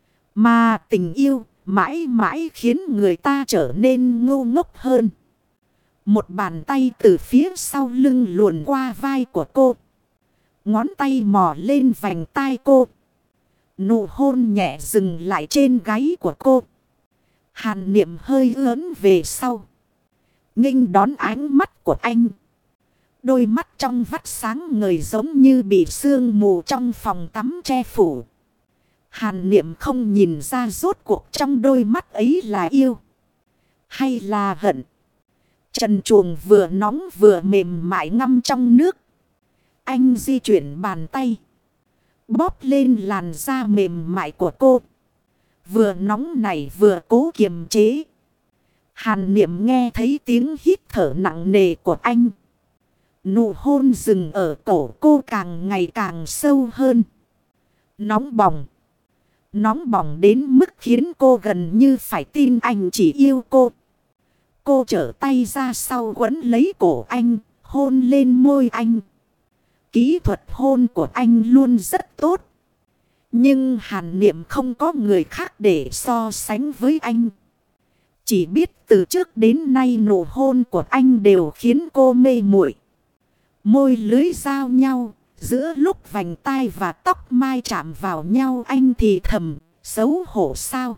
Speaker 1: Mà tình yêu mãi mãi khiến người ta trở nên ngu ngốc hơn. Một bàn tay từ phía sau lưng luồn qua vai của cô. Ngón tay mò lên vành tai cô. Nụ hôn nhẹ dừng lại trên gáy của cô. Hàn Niệm hơi ớn về sau. Nghênh đón ánh mắt của anh. Đôi mắt trong vắt sáng ngời giống như bị sương mù trong phòng tắm che phủ. Hàn Niệm không nhìn ra rốt cuộc trong đôi mắt ấy là yêu hay là hận. Trần truồng vừa nóng vừa mềm mại ngâm trong nước. Anh di chuyển bàn tay. Bóp lên làn da mềm mại của cô. Vừa nóng nảy vừa cố kiềm chế. Hàn Niệm nghe thấy tiếng hít thở nặng nề của anh. Nụ hôn dừng ở cổ cô càng ngày càng sâu hơn. Nóng bỏng. Nóng bỏng đến mức khiến cô gần như phải tin anh chỉ yêu cô. Cô trở tay ra sau quấn lấy cổ anh, hôn lên môi anh. Kỹ thuật hôn của anh luôn rất tốt. Nhưng Hàn Niệm không có người khác để so sánh với anh. Chỉ biết từ trước đến nay nụ hôn của anh đều khiến cô mê muội. Môi lưới giao nhau, giữa lúc vành tai và tóc mai chạm vào nhau anh thì thầm, xấu hổ sao?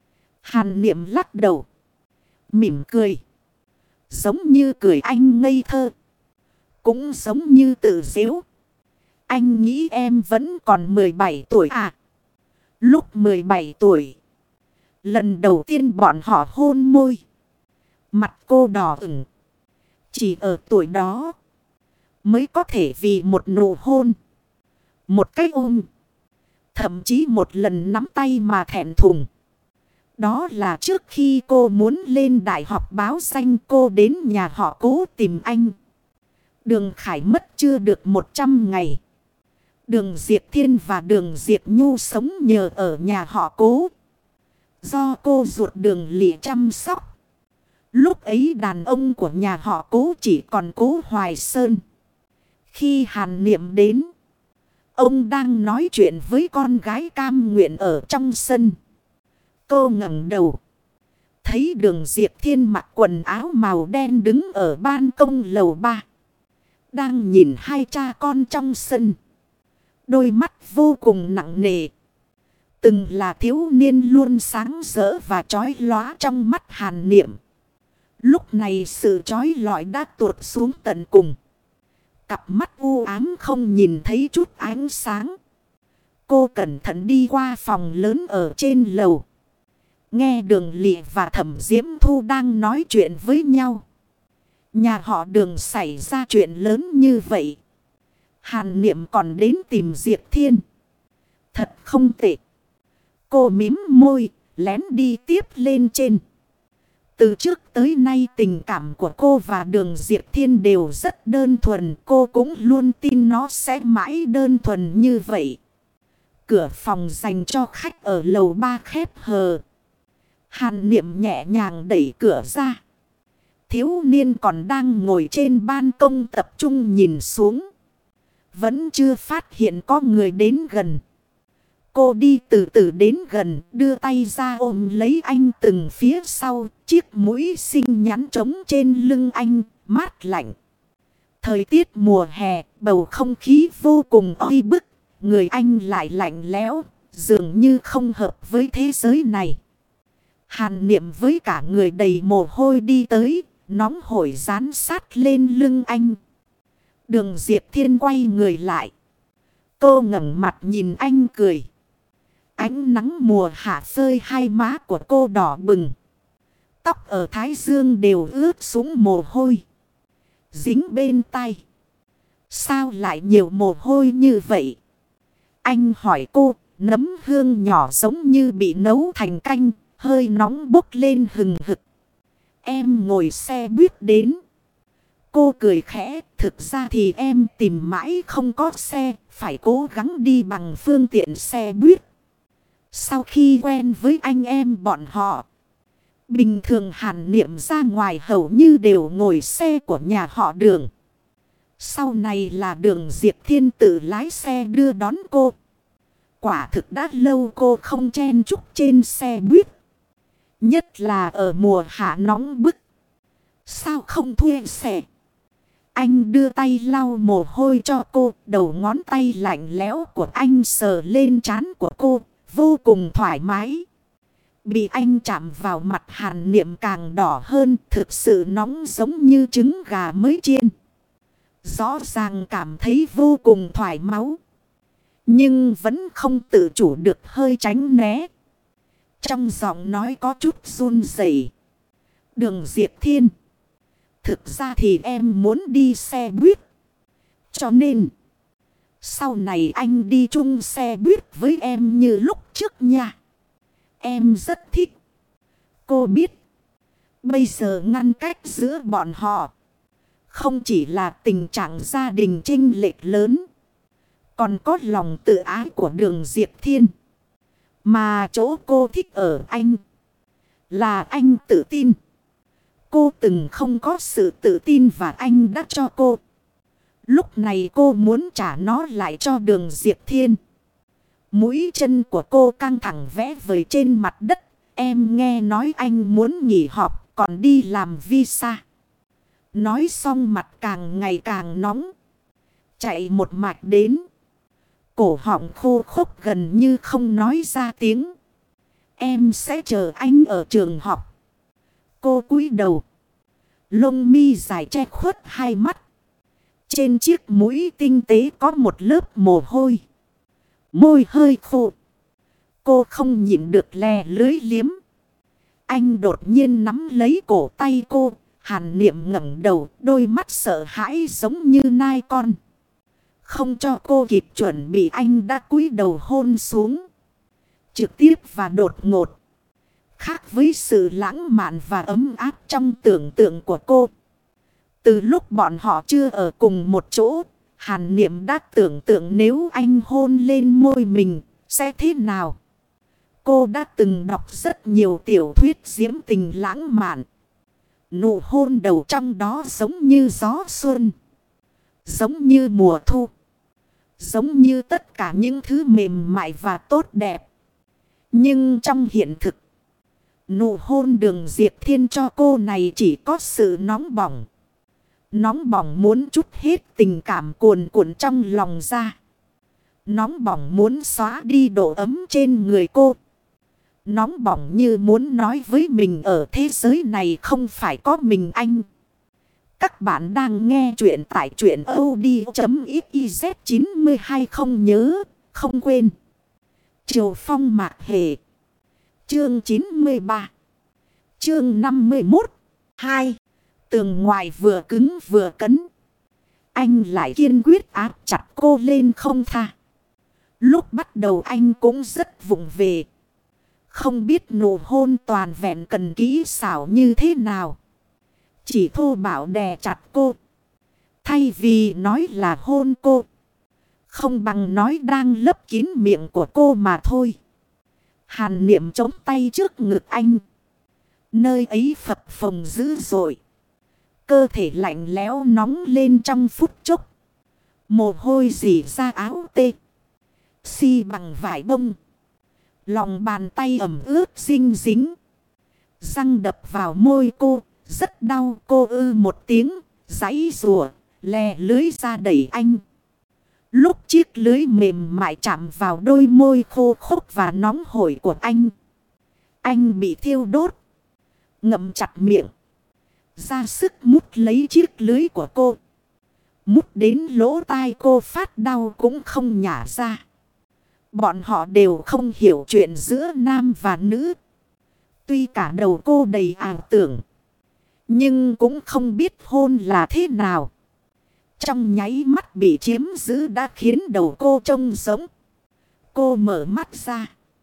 Speaker 1: Hàn Niệm lắc đầu, mỉm cười. Giống như cười anh ngây thơ, cũng giống như tự giễu. Anh nghĩ em vẫn còn mười bảy tuổi à? Lúc mười bảy tuổi, lần đầu tiên bọn họ hôn môi, mặt cô đỏ ửng. Chỉ ở tuổi đó mới có thể vì một nụ hôn, một cái ôm, thậm chí một lần nắm tay mà thẹn thùng. Đó là trước khi cô muốn lên đại học báo danh, cô đến nhà họ Cố tìm anh. Đường Khải mất chưa được một trăm ngày. Đường Diệp Thiên và Đường Diệp Nhu sống nhờ ở nhà họ Cố, do cô ruột Đường Lị chăm sóc. Lúc ấy đàn ông của nhà họ Cố chỉ còn Cố Hoài Sơn. Khi Hàn Niệm đến, ông đang nói chuyện với con gái cam nguyện ở trong sân. Cô ngẩng đầu, thấy Đường Diệp Thiên mặc quần áo màu đen đứng ở ban công lầu ba, đang nhìn hai cha con trong sân. Đôi mắt vô cùng nặng nề. Từng là thiếu niên luôn sáng rỡ và chói lóa trong mắt Hàn Niệm. Lúc này sự chói lọi đã tuột xuống tận cùng. Cặp mắt u ám không nhìn thấy chút ánh sáng. Cô cẩn thận đi qua phòng lớn ở trên lầu, nghe Đường Lị và Thẩm Diễm Thu đang nói chuyện với nhau. Nhà họ Đường xảy ra chuyện lớn như vậy, Hàn Niệm còn đến tìm Diệp Thiên. Thật không tệ. Cô mím môi, lén đi tiếp lên trên. Từ trước tới nay tình cảm của cô và Đường Diệp Thiên đều rất đơn thuần. Cô cũng luôn tin nó sẽ mãi đơn thuần như vậy. Cửa phòng dành cho khách ở lầu ba khép hờ. Hàn Niệm nhẹ nhàng đẩy cửa ra. Thiếu niên còn đang ngồi trên ban công tập trung nhìn xuống, vẫn chưa phát hiện có người đến gần. Cô đi từ từ đến gần, đưa tay ra ôm lấy anh từng phía sau. Chiếc mũi xinh nhắn trống trên lưng anh, mát lạnh. Thời tiết mùa hè, bầu không khí vô cùng oi bức. Người anh lại lạnh lẽo, dường như không hợp với thế giới này. Hàn Niệm với cả người đầy mồ hôi đi tới, nóng hổi dán sát lên lưng anh. Đường Diệp Thiên quay người lại. Cô ngẩng mặt nhìn anh cười. Ánh nắng mùa hạ phơi hai má của cô đỏ bừng. Tóc ở thái dương đều ướt sũng mồ hôi, dính bên tai. Sao lại nhiều mồ hôi như vậy? Anh hỏi cô. Nấm hương nhỏ giống như bị nấu thành canh, hơi nóng bốc lên hừng hực. Em ngồi xe buýt đến. Cô cười khẽ. Thực ra thì em tìm mãi không có xe, phải cố gắng đi bằng phương tiện xe buýt. Sau khi quen với anh em bọn họ, bình thường Hàn Niệm ra ngoài hầu như đều ngồi xe của nhà họ Đường. Sau này là Đường Diệp Thiên tự lái xe đưa đón cô. Quả thực đã lâu cô không chen chúc trên xe buýt, nhất là ở mùa hạ nóng bức. Sao không thuê xe? Anh đưa tay lau mồ hôi cho cô. Đầu ngón tay lạnh lẽo của anh sờ lên trán của cô, vô cùng thoải mái. Bị anh chạm vào mặt Hàn Niệm càng đỏ hơn. Thực sự nóng giống như trứng gà mới chiên. Rõ ràng cảm thấy vô cùng thoải mái, nhưng vẫn không tự chủ được hơi tránh né. Trong giọng nói có chút run rẩy. Đường Diệp Thiên, thực ra thì em muốn đi xe buýt, cho nên sau này anh đi chung xe buýt với em như lúc trước nha. Em rất thích. Cô biết, bây giờ ngăn cách giữa bọn họ không chỉ là tình trạng gia đình chênh lệch lớn, còn có lòng tự ái của Đường Diệp Thiên. Mà chỗ cô thích ở anh là anh tự tin. Cô từng không có sự tự tin và anh đã cho cô. Lúc này cô muốn trả nó lại cho Đường Diệp Thiên. Mũi chân của cô căng thẳng vẽ vời trên mặt đất, Em nghe nói anh muốn nghỉ học còn đi làm visa. Nói xong mặt càng ngày càng nóng. Chạy một mạch đến. Cổ họng khô khốc gần như không nói ra tiếng. Em sẽ chờ anh ở trường học. Cô cúi đầu. Lông mi dài che khuất hai mắt. Trên chiếc mũi tinh tế có một lớp mồ hôi. Môi hơi khô. Cô không nhịn được lè lưới liếm. Anh đột nhiên nắm lấy cổ tay cô. Hàn Niệm ngẩng đầu, đôi mắt sợ hãi giống như nai con. Không cho cô kịp chuẩn bị, anh đã cúi đầu hôn xuống. Trực tiếp và đột ngột. Khác với sự lãng mạn và ấm áp trong tưởng tượng của cô. Từ lúc bọn họ chưa ở cùng một chỗ, Hàn Niệm đã tưởng tượng nếu anh hôn lên môi mình, sẽ thế nào? Cô đã từng đọc rất nhiều tiểu thuyết diễm tình lãng mạn. Nụ hôn đầu trong đó giống như gió xuân. Giống như mùa thu. Giống như tất cả những thứ mềm mại và tốt đẹp. Nhưng trong hiện thực, nụ hôn Đường Diệp Thiên cho cô này chỉ có sự nóng bỏng. Nóng bỏng muốn trút hết tình cảm cuồn cuộn trong lòng ra. Nóng bỏng muốn xóa đi độ ấm trên người cô. Nóng bỏng như muốn nói với mình ở thế giới này không phải có mình anh. Các bạn đang nghe chuyện tại truyện audio.xyz chín hai, không nhớ, không quên. Triều Phong Mạc Hề. Chương chín mươi ba. Chương năm mươi mốt. hai. Tường ngoài vừa cứng vừa cấn. Anh lại kiên quyết áp chặt cô lên không tha. Lúc bắt đầu anh cũng rất vụng về. Không biết nụ hôn toàn vẹn cần kỹ xảo như thế nào. Chỉ thô bạo đè chặt cô. Thay vì nói là hôn cô. Không bằng nói đang lấp kín miệng của cô mà thôi. Hàn Niệm chống tay trước ngực anh. Nơi ấy phập phồng dữ dội. Cơ thể lạnh lẽo nóng lên trong phút chốc. Mồ hôi rỉ ra áo tê. Xi bằng vải bông. Lòng bàn tay ẩm ướt dinh dính. Răng đập vào môi cô. Rất đau, cô ư một tiếng. Giãy rùa. Lè lưới ra đẩy anh. Lúc chiếc lưới mềm mại chạm vào đôi môi khô khốc và nóng hổi của anh. Anh bị thiêu đốt. Ngậm chặt miệng. Ra sức mút lấy chiếc lưới của cô. Mút đến lỗ tai cô phát đau cũng không nhả ra. Bọn họ đều không hiểu chuyện giữa nam và nữ. Tuy cả đầu cô đầy ảo tưởng. Nhưng cũng không biết hôn là thế nào. Trong nháy mắt bị chiếm giữ đã khiến đầu cô trông giống. Cô mở mắt ra.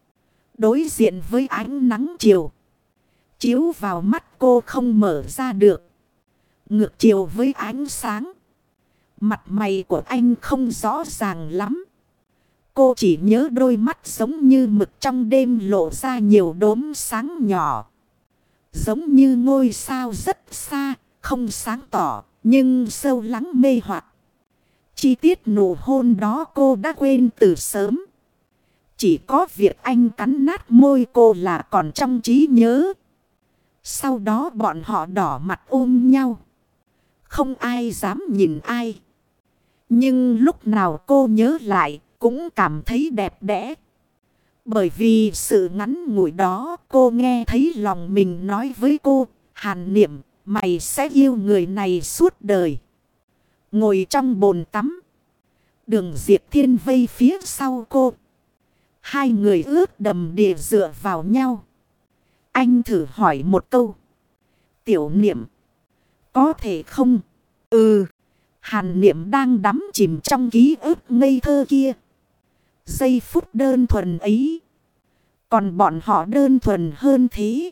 Speaker 1: Đối diện với ánh nắng chiều. Chiếu vào mắt cô không mở ra được. Ngược chiều với ánh sáng. Mặt mày của anh không rõ ràng lắm. Cô chỉ nhớ đôi mắt giống như mực trong đêm lộ ra nhiều đốm sáng nhỏ. Giống như ngôi sao rất xa, không sáng tỏ, nhưng sâu lắng mê hoặc. Chi tiết nụ hôn đó cô đã quên từ sớm. Chỉ có việc anh cắn nát môi cô là còn trong trí nhớ. Sau đó bọn họ đỏ mặt ôm nhau. Không ai dám nhìn ai. Nhưng lúc nào cô nhớ lại cũng cảm thấy đẹp đẽ. Bởi vì sự ngắn ngủi đó cô nghe thấy lòng mình nói với cô. Hàn Niệm, mày sẽ yêu người này suốt đời. Ngồi trong bồn tắm. Đường Diệp Thiên vây phía sau cô. Hai người ướt đầm đìa dựa vào nhau. Anh thử hỏi một câu. Tiểu Niệm. Có thể không? Ừ. Hàn Niệm đang đắm chìm trong ký ức ngây thơ kia. Giây phút đơn thuần ấy. Còn bọn họ đơn thuần hơn thế.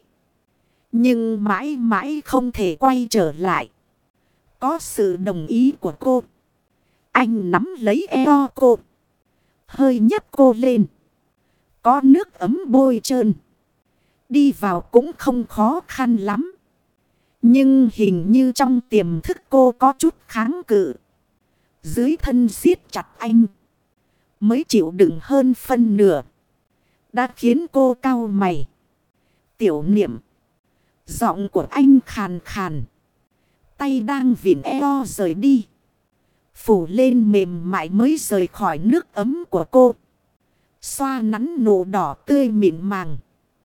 Speaker 1: Nhưng mãi mãi không thể quay trở lại. Có sự đồng ý của cô. Anh nắm lấy eo cô. Hơi nhấc cô lên. Có nước ấm bôi trơn. Đi vào cũng không khó khăn lắm. Nhưng hình như trong tiềm thức cô có chút kháng cự. Dưới thân siết chặt anh. Mới chịu đựng hơn phân nửa. Đã khiến cô cau mày. Tiểu Niệm. Giọng của anh khàn khàn. Tay đang vịn eo rời đi. Phủ lên mềm mại mới rời khỏi nước ấm của cô. Xoa nắn nụ đỏ tươi mịn màng.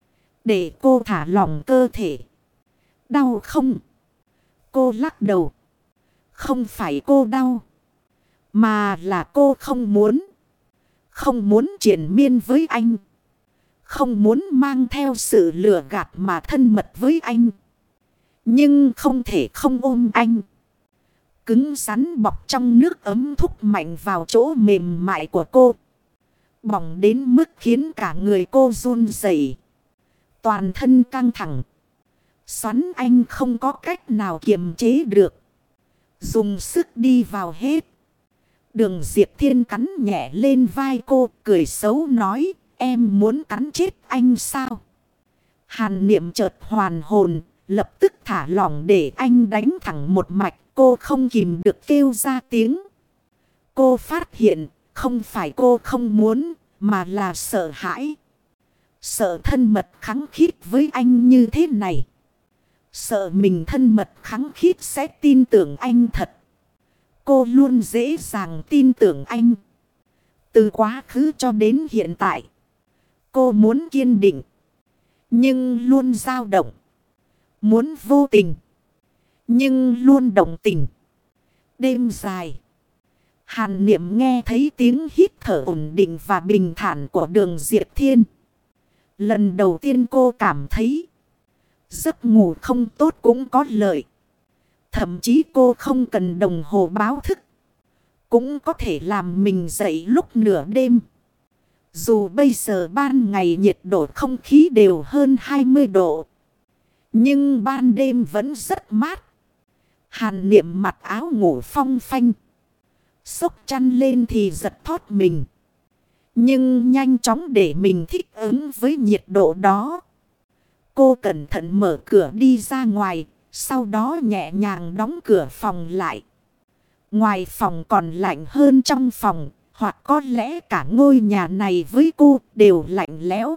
Speaker 1: Để cô thả lỏng cơ thể. Đau không? Cô lắc đầu. Không phải cô đau. Mà là cô không muốn. Không muốn triền miên với anh. Không muốn mang theo sự lừa gạt mà thân mật với anh. Nhưng không thể không ôm anh. Cứng rắn bọc trong nước ấm thúc mạnh vào chỗ mềm mại của cô. Bỏng đến mức khiến cả người cô run rẩy. Toàn thân căng thẳng. Xoắn anh không có cách nào kiềm chế được. Dùng sức đi vào hết. Đường Diệp Thiên cắn nhẹ lên vai cô, cười xấu nói, em muốn cắn chết anh sao? Hàn Niệm chợt hoàn hồn, lập tức thả lỏng để anh đánh thẳng một mạch. Cô không kìm được kêu ra tiếng. Cô phát hiện không phải cô không muốn, mà là sợ hãi. Sợ thân mật khăng khít với anh như thế này. Sợ mình thân mật khăng khít sẽ tin tưởng anh thật. Cô luôn dễ dàng tin tưởng anh. Từ quá khứ cho đến hiện tại. Cô muốn kiên định. Nhưng luôn dao động. Muốn vô tình. Nhưng luôn động tình. Đêm dài. Hàn Niệm nghe thấy tiếng hít thở ổn định và bình thản của Đường Diệp Thiên. Lần đầu tiên cô cảm thấy giấc ngủ không tốt cũng có lợi. Thậm chí cô không cần đồng hồ báo thức. Cũng có thể làm mình dậy lúc nửa đêm. Dù bây giờ ban ngày nhiệt độ không khí đều hơn hai mươi độ. Nhưng ban đêm vẫn rất mát. Hàn Niệm mặc áo ngủ phong phanh. Xốc chăn lên thì giật thót mình. Nhưng nhanh chóng để mình thích ứng với nhiệt độ đó. Cô cẩn thận mở cửa đi ra ngoài. Sau đó nhẹ nhàng đóng cửa phòng lại. Ngoài phòng còn lạnh hơn trong phòng. Hoặc có lẽ cả ngôi nhà này với cô đều lạnh lẽo.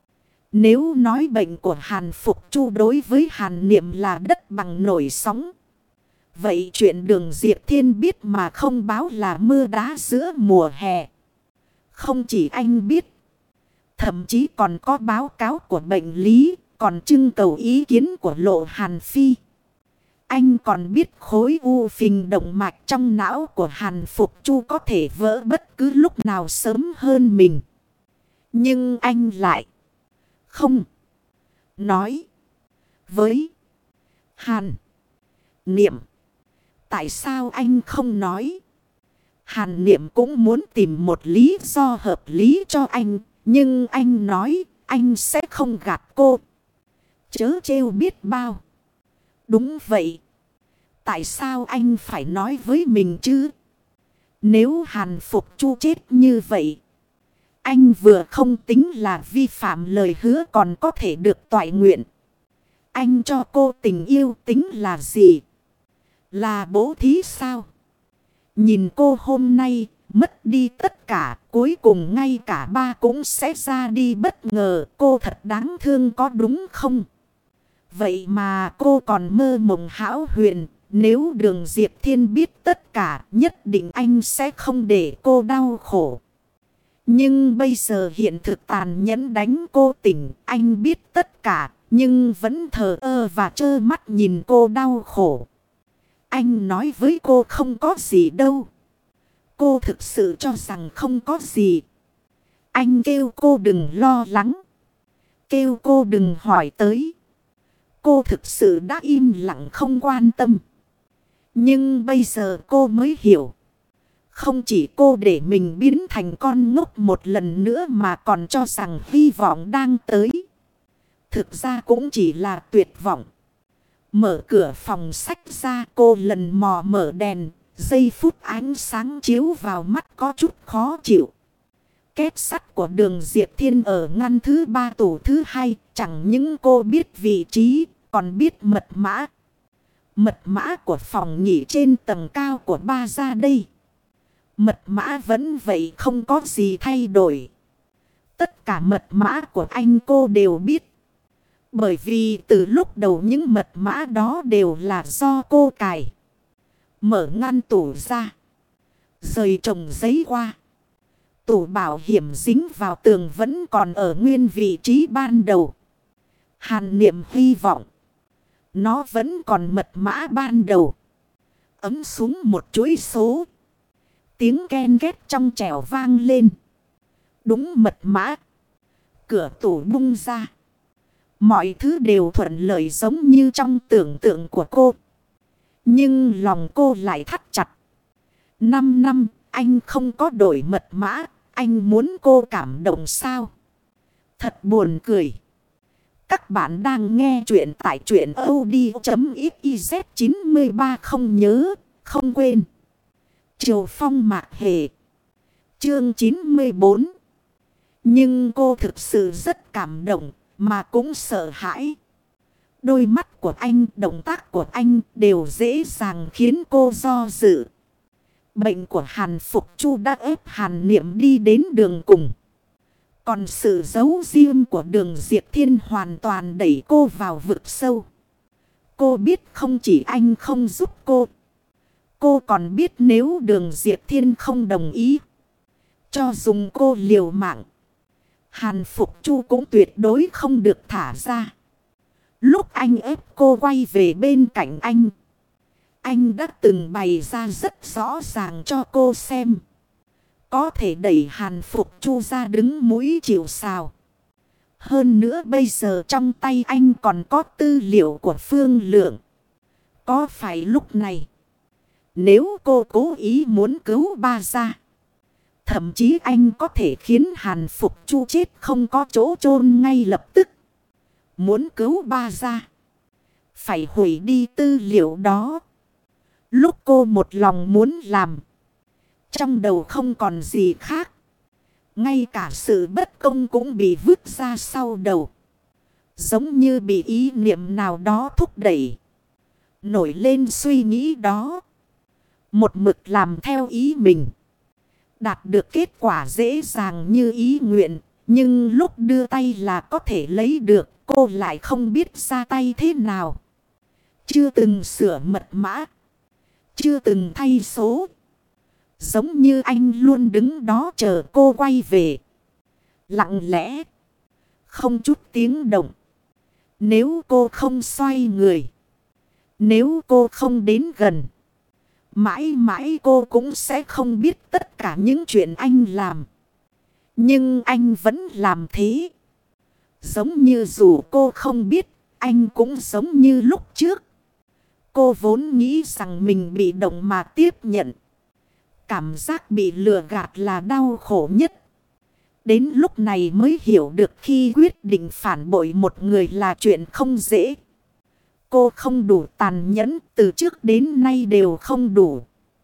Speaker 1: Nếu nói bệnh của Hàn Phục Chu đối với Hàn Niệm là đất bằng nổi sóng. Vậy chuyện Đường Diệp Thiên biết mà không báo là mưa đá giữa mùa hè. Không chỉ anh biết. Thậm chí còn có báo cáo của bệnh lý. Còn trưng cầu ý kiến của Lộ Hàn Phi. Anh còn biết khối u phình động mạch trong não của Hàn Phục Chu có thể vỡ bất cứ lúc nào sớm hơn mình. Nhưng anh lại không nói với Hàn Niệm. Tại sao anh không nói? Hàn Niệm cũng muốn tìm một lý do hợp lý cho anh. Nhưng anh nói anh sẽ không gạt cô. Chớ trêu biết bao. Đúng vậy. Tại sao anh phải nói với mình chứ? Nếu Hàn Phục Chu chết như vậy. Anh vừa không tính là vi phạm lời hứa còn có thể được toại nguyện. Anh cho cô tình yêu tính là gì? Là bố thí sao? Nhìn cô hôm nay mất đi tất cả. Cuối cùng ngay cả ba cũng sẽ ra đi bất ngờ. Cô thật đáng thương có đúng không? Vậy mà cô còn mơ mộng hão huyền. Nếu Đường Diệp Thiên biết tất cả, nhất định anh sẽ không để cô đau khổ. Nhưng bây giờ hiện thực tàn nhẫn đánh cô tỉnh. Anh biết tất cả, nhưng vẫn thờ ơ và trơ mắt nhìn cô đau khổ. Anh nói với cô không có gì đâu. Cô thực sự cho rằng không có gì. Anh kêu cô đừng lo lắng. Kêu cô đừng hỏi tới. Cô thực sự đã im lặng không quan tâm. Nhưng bây giờ cô mới hiểu. Không chỉ cô để mình biến thành con ngốc một lần nữa mà còn cho rằng hy vọng đang tới. Thực ra cũng chỉ là tuyệt vọng. Mở cửa phòng sách ra, cô lần mò mở đèn. Giây phút ánh sáng chiếu vào mắt có chút khó chịu. Két sắt của Đường Diệp Thiên ở ngăn thứ ba tủ thứ hai. Chẳng những cô biết vị trí, còn biết mật mã. Mật mã của phòng nghỉ trên tầng cao của ba ra đây. Mật mã vẫn vậy, không có gì thay đổi. Tất cả mật mã của anh cô đều biết. Bởi vì từ lúc đầu những mật mã đó đều là do cô cài. Mở ngăn tủ ra. Rời chồng giấy qua. Tủ bảo hiểm dính vào tường vẫn còn ở nguyên vị trí ban đầu. Hàn Niệm hy vọng. Nó vẫn còn mật mã ban đầu. Ấm xuống một chuỗi số. Tiếng ken két trong trẻo vang lên. Đúng mật mã. Cửa tủ bung ra. Mọi thứ đều thuận lợi giống như trong tưởng tượng của cô. Nhưng lòng cô lại thắt chặt. Năm năm anh không có đổi mật mã. Anh muốn cô cảm động sao? Thật buồn cười. Các bạn đang nghe chuyện tại truyện audio.xyz chín ba không nhớ, không quên. Triều Phong Mạc Hề. Chương chín mươi bốn. Nhưng cô thực sự rất cảm động, mà cũng sợ hãi. Đôi mắt của anh, động tác của anh đều dễ dàng khiến cô do dự. Bệnh của Hàn Phục Chu đã ép Hàn Niệm đi đến đường cùng. Còn sự giấu riêng của Đường Diệp Thiên hoàn toàn đẩy cô vào vực sâu. Cô biết không chỉ anh không giúp cô. Cô còn biết nếu Đường Diệp Thiên không đồng ý, cho dùng cô liều mạng, Hàn Phục Chu cũng tuyệt đối không được thả ra. Lúc anh ép cô quay về bên cạnh anh, anh đã từng bày ra rất rõ ràng cho cô xem. Có thể đẩy Hàn Phục Chu ra đứng mũi chịu sào. Hơn nữa bây giờ trong tay anh còn có tư liệu của Phương Lượng. Có phải lúc này, nếu cô cố ý muốn cứu ba gia, thậm chí anh có thể khiến Hàn Phục Chu chết không có chỗ chôn ngay lập tức. Muốn cứu ba gia, phải hủy đi tư liệu đó. Lúc cô một lòng muốn làm, trong đầu không còn gì khác. Ngay cả sự bất công cũng bị vứt ra sau đầu. Giống như bị ý niệm nào đó thúc đẩy. Nổi lên suy nghĩ đó. Một mực làm theo ý mình. Đạt được kết quả dễ dàng như ý nguyện. Nhưng lúc đưa tay là có thể lấy được. Cô lại không biết ra tay thế nào. Chưa từng sửa mật mã. Chưa từng thay số. Giống như anh luôn đứng đó chờ cô quay về. Lặng lẽ. Không chút tiếng động. Nếu cô không xoay người. Nếu cô không đến gần. Mãi mãi cô cũng sẽ không biết tất cả những chuyện anh làm. Nhưng anh vẫn làm thế. Giống như dù cô không biết, anh cũng giống như lúc trước. Cô vốn nghĩ rằng mình bị động mà tiếp nhận. Cảm giác bị lừa gạt là đau khổ nhất. Đến lúc này mới hiểu được khi quyết định phản bội một người là chuyện không dễ. Cô không đủ tàn nhẫn, từ trước đến nay đều không đủ.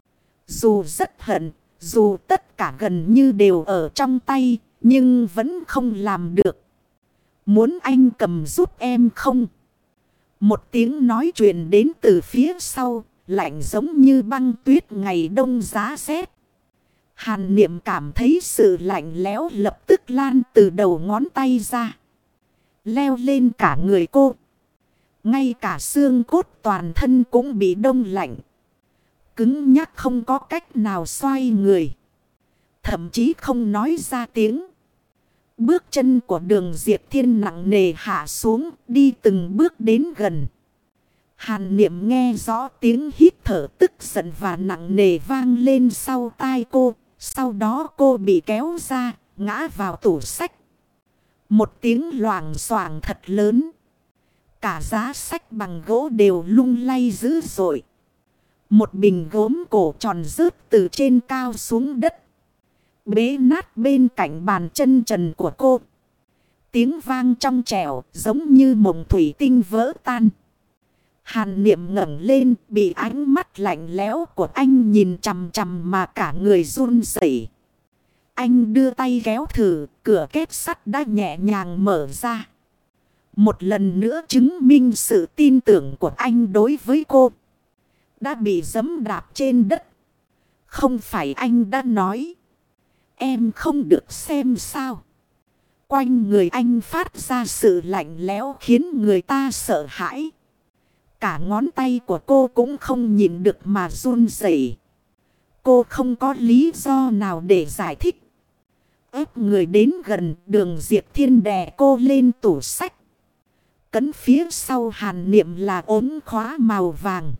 Speaker 1: Dù rất hận, dù tất cả gần như đều ở trong tay, nhưng vẫn không làm được. Muốn anh cầm giúp em không? Một tiếng nói chuyện đến từ phía sau, lạnh giống như băng tuyết ngày đông giá rét. Hàn Niệm cảm thấy sự lạnh lẽo lập tức lan từ đầu ngón tay ra. Leo lên cả người cô. Ngay cả xương cốt toàn thân cũng bị đông lạnh. Cứng nhắc không có cách nào xoay người. Thậm chí không nói ra tiếng. Bước chân của Đường Diệp Thiên nặng nề hạ xuống, đi từng bước đến gần. Hàn Niệm nghe rõ tiếng hít thở tức giận và nặng nề vang lên sau tai cô. Sau đó cô bị kéo ra, ngã vào tủ sách. Một tiếng loảng xoảng thật lớn. Cả giá sách bằng gỗ đều lung lay dữ dội. Một bình gốm cổ tròn rớt từ trên cao xuống đất. Bế nát bên cạnh bàn chân trần của cô. Tiếng vang trong trẻo giống như mộng thủy tinh vỡ tan. Hàn Niệm ngẩng lên, bị ánh mắt lạnh lẽo của anh nhìn chằm chằm mà cả người run rẩy. Anh đưa tay kéo thử, cửa két sắt đã nhẹ nhàng mở ra. Một lần nữa chứng minh sự tin tưởng của anh đối với cô. Đã bị giẫm đạp trên đất. Không phải anh đã nói, em không được xem sao? Quanh người anh phát ra sự lạnh lẽo khiến người ta sợ hãi. Cả ngón tay của cô cũng không nhịn được mà run rẩy. Cô không có lý do nào để giải thích. Ép người đến gần, Đường Diệp Thiên đè cô lên tủ sách. Cấn phía sau Hàn Niệm là ốm khóa màu vàng.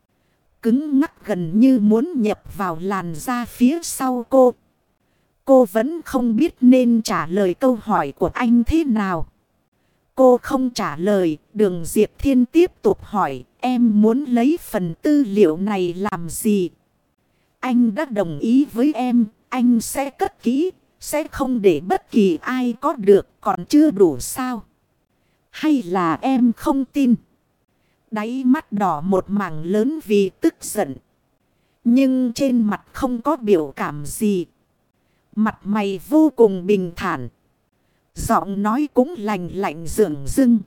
Speaker 1: Cứng ngắc gần như muốn nhập vào làn da phía sau cô. Cô vẫn không biết nên trả lời câu hỏi của anh thế nào. Cô không trả lời, Đường Diệp Thiên tiếp tục hỏi, em muốn lấy phần tư liệu này làm gì? Anh đã đồng ý với em, anh sẽ cất kỹ, sẽ không để bất kỳ ai có được, còn chưa đủ sao? Hay là em không tin? Đáy mắt đỏ một mảng lớn vì tức giận. Nhưng trên mặt không có biểu cảm gì. Mặt mày vô cùng bình thản. Giọng nói cũng lành lạnh dửng dưng.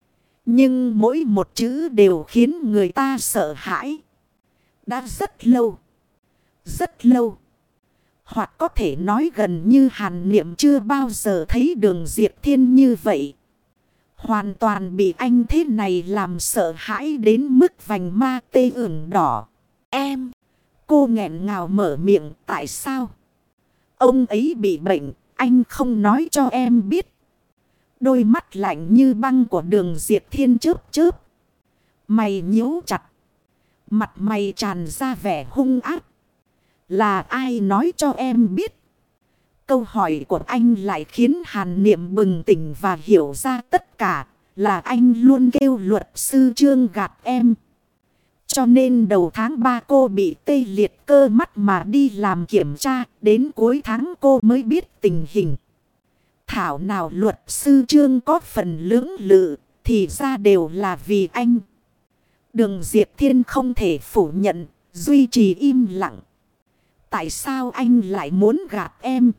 Speaker 1: Nhưng mỗi một chữ đều khiến người ta sợ hãi. Đã rất lâu. Rất lâu. Hoặc có thể nói gần như Hàn Niệm chưa bao giờ thấy Đường Diệp Thiên như vậy. Hoàn toàn bị anh thế này làm sợ hãi đến mức vành ma tê ửng đỏ. Em. Cô nghẹn ngào mở miệng. Tại sao? Ông ấy bị bệnh. Anh không nói cho em biết. Đôi mắt lạnh như băng của Đường Diệp Thiên chớp chớp. Mày nhíu chặt. Mặt mày tràn ra vẻ hung ác. Là ai nói cho em biết? Câu hỏi của anh lại khiến Hàn Niệm bừng tỉnh và hiểu ra tất cả. Là anh luôn kêu luật sư Trương gạt em. Cho nên đầu tháng ba cô bị tê liệt cơ mắt mà đi làm kiểm tra. Đến cuối tháng cô mới biết tình hình. Thảo nào luật sư Trương có phần lưỡng lự. Thì ra đều là vì anh. Đường Diệp Thiên không thể phủ nhận. Duy trì im lặng. Tại sao anh lại muốn gạt em?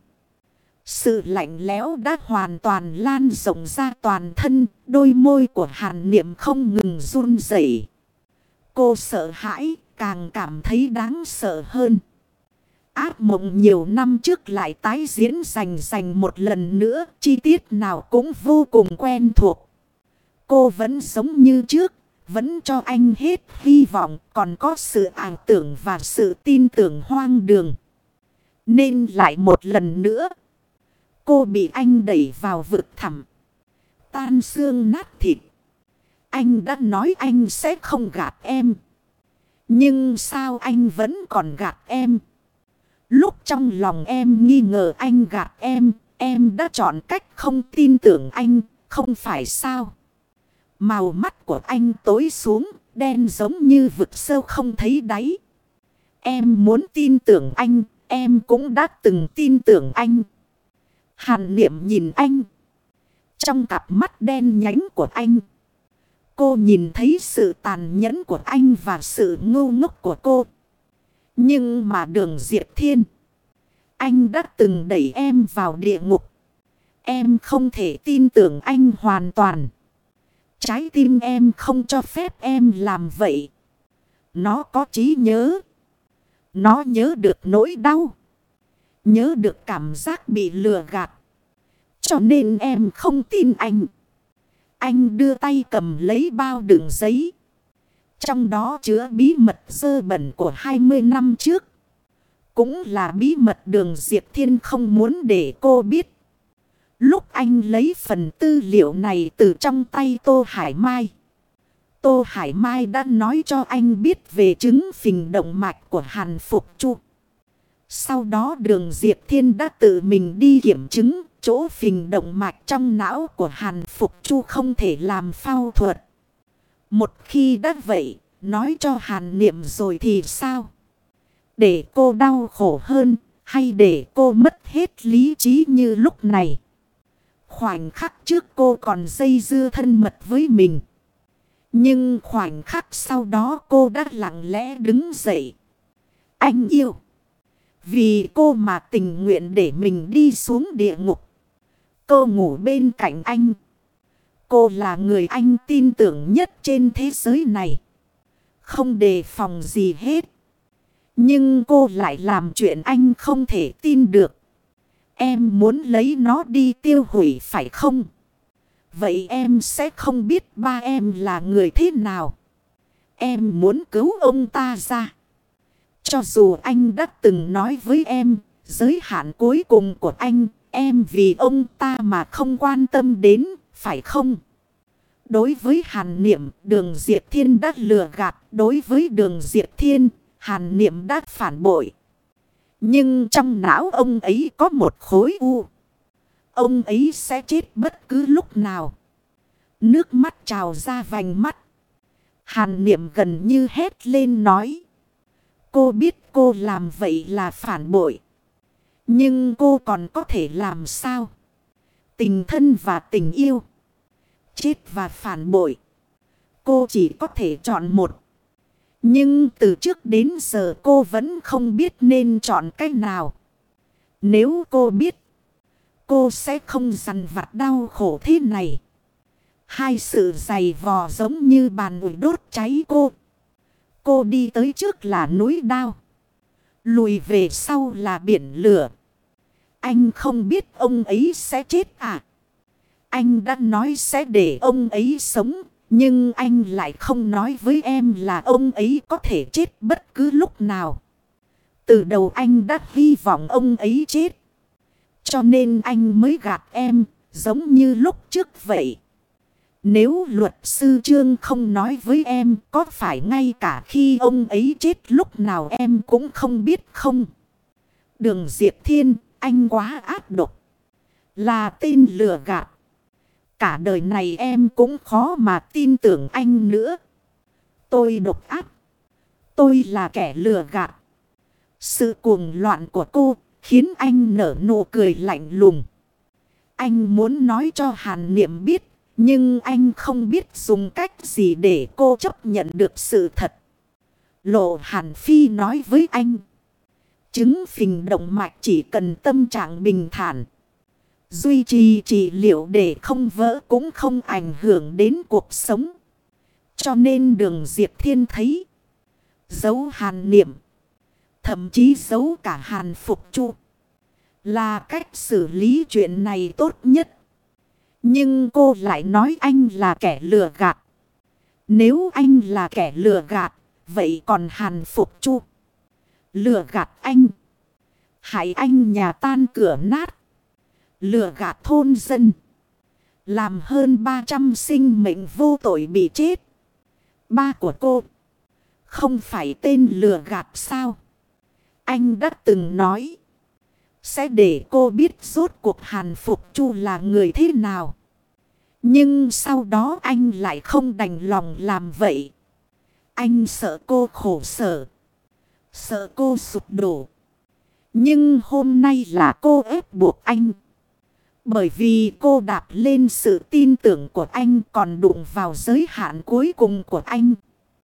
Speaker 1: Sự lạnh lẽo đã hoàn toàn lan rộng ra toàn thân. Đôi môi của Hàn Niệm không ngừng run rẩy. Cô sợ hãi, càng cảm thấy đáng sợ hơn. Ác mộng nhiều năm trước lại tái diễn rành rành một lần nữa. Chi tiết nào cũng vô cùng quen thuộc. Cô vẫn giống như trước. Vẫn cho anh hết hy vọng. Còn có sự ảo tưởng và sự tin tưởng hoang đường. Nên lại một lần nữa. Cô bị anh đẩy vào vực thẳm. Tan xương nát thịt. Anh đã nói anh sẽ không gạt em. Nhưng sao anh vẫn còn gạt em? Lúc trong lòng em nghi ngờ anh gạt em. Em đã chọn cách không tin tưởng anh. Không phải sao? Màu mắt của anh tối xuống. Đen giống như vực sâu không thấy đáy. Em muốn tin tưởng anh. Em cũng đã từng tin tưởng anh. Hàn Niệm nhìn anh. Trong cặp mắt đen nhánh của anh. Cô nhìn thấy sự tàn nhẫn của anh và sự ngu ngốc của cô. Nhưng mà Đường Diệp Thiên. Anh đã từng đẩy em vào địa ngục. Em không thể tin tưởng anh hoàn toàn. Trái tim em không cho phép em làm vậy. Nó có trí nhớ. Nó nhớ được nỗi đau. Nhớ được cảm giác bị lừa gạt. Cho nên em không tin anh. Anh đưa tay cầm lấy bao đựng giấy. Trong đó chứa bí mật dơ bẩn của hai mươi năm trước. Cũng là bí mật Đường Diệp Thiên không muốn để cô biết. Lúc anh lấy phần tư liệu này từ trong tay Tô Hải Mai. Tô Hải Mai đã nói cho anh biết về chứng phình động mạch của Hàn Phục Chu. Sau đó Đường Diệp Thiên đã tự mình đi kiểm chứng. Chỗ phình động mạch trong não của Hàn Phục Chu không thể làm phẫu thuật. Một khi đã vậy, nói cho Hàn Niệm rồi thì sao? Để cô đau khổ hơn, hay để cô mất hết lý trí như lúc này? Khoảnh khắc trước cô còn dây dưa thân mật với mình. Nhưng khoảnh khắc sau đó cô đã lặng lẽ đứng dậy. Anh yêu. Vì cô mà tình nguyện để mình đi xuống địa ngục. Cô ngủ bên cạnh anh. Cô là người anh tin tưởng nhất trên thế giới này. Không đề phòng gì hết. Nhưng cô lại làm chuyện anh không thể tin được. Em muốn lấy nó đi tiêu hủy phải không? Vậy em sẽ không biết ba em là người thế nào. Em muốn cứu ông ta ra. Cho dù anh đã từng nói với em, giới hạn cuối cùng của anh, em vì ông ta mà không quan tâm đến, phải không? Đối với Hàn Niệm, Đường Diệp Thiên đã lừa gạt. Đối với Đường Diệp Thiên, Hàn Niệm đã phản bội. Nhưng trong não ông ấy có một khối u. Ông ấy sẽ chết bất cứ lúc nào. Nước mắt trào ra vành mắt. Hàn Niệm gần như hét lên nói. Cô biết cô làm vậy là phản bội. Nhưng cô còn có thể làm sao? Tình thân và tình yêu. Chết và phản bội. Cô chỉ có thể chọn một. Nhưng từ trước đến giờ cô vẫn không biết nên chọn cách nào. Nếu cô biết, cô sẽ không dằn vặt đau khổ thế này. Hai sự giày vò giống như bàn ủi đốt cháy cô. Cô đi tới trước là núi đao. Lùi về sau là biển lửa. Anh không biết ông ấy sẽ chết à? Anh đã nói sẽ để ông ấy sống. Nhưng anh lại không nói với em là ông ấy có thể chết bất cứ lúc nào. Từ đầu anh đã hy vọng ông ấy chết. Cho nên anh mới gạt em, giống như lúc trước vậy. Nếu luật sư Trương không nói với em, có phải ngay cả khi ông ấy chết lúc nào em cũng không biết không? Đường Diệp Thiên, anh quá ác độc. Là tên lừa gạt. Cả đời này em cũng khó mà tin tưởng anh nữa. Tôi độc ác. Tôi là kẻ lừa gạt. Sự cuồng loạn của cô khiến anh nở nụ cười lạnh lùng. Anh muốn nói cho Hàn Niệm biết. Nhưng anh không biết dùng cách gì để cô chấp nhận được sự thật. Lộ Hàn Phi nói với anh. Chứng phình động mạch chỉ cần tâm trạng bình thản. Duy trì trị liệu để không vỡ cũng không ảnh hưởng đến cuộc sống. Cho nên Đường Diệp Thiên thấy. Giấu Hàn Niệm. Thậm chí giấu cả Hàn Phục Chu. Là cách xử lý chuyện này tốt nhất. Nhưng cô lại nói anh là kẻ lừa gạt. Nếu anh là kẻ lừa gạt, vậy còn Hàn Phục Chu? Lừa gạt anh. Hại anh nhà tan cửa nát. Lừa gạt thôn dân. Làm hơn ba trăm sinh mệnh vô tội bị chết. Ba của cô không phải tên lừa gạt sao? Anh đã từng nói. Sẽ để cô biết rốt cuộc Hàn Phục Chu là người thế nào. Nhưng sau đó anh lại không đành lòng làm vậy. Anh sợ cô khổ sở. Sợ cô sụp đổ. Nhưng hôm nay là cô ép buộc anh. Bởi vì cô đạp lên sự tin tưởng của anh còn đụng vào giới hạn cuối cùng của anh.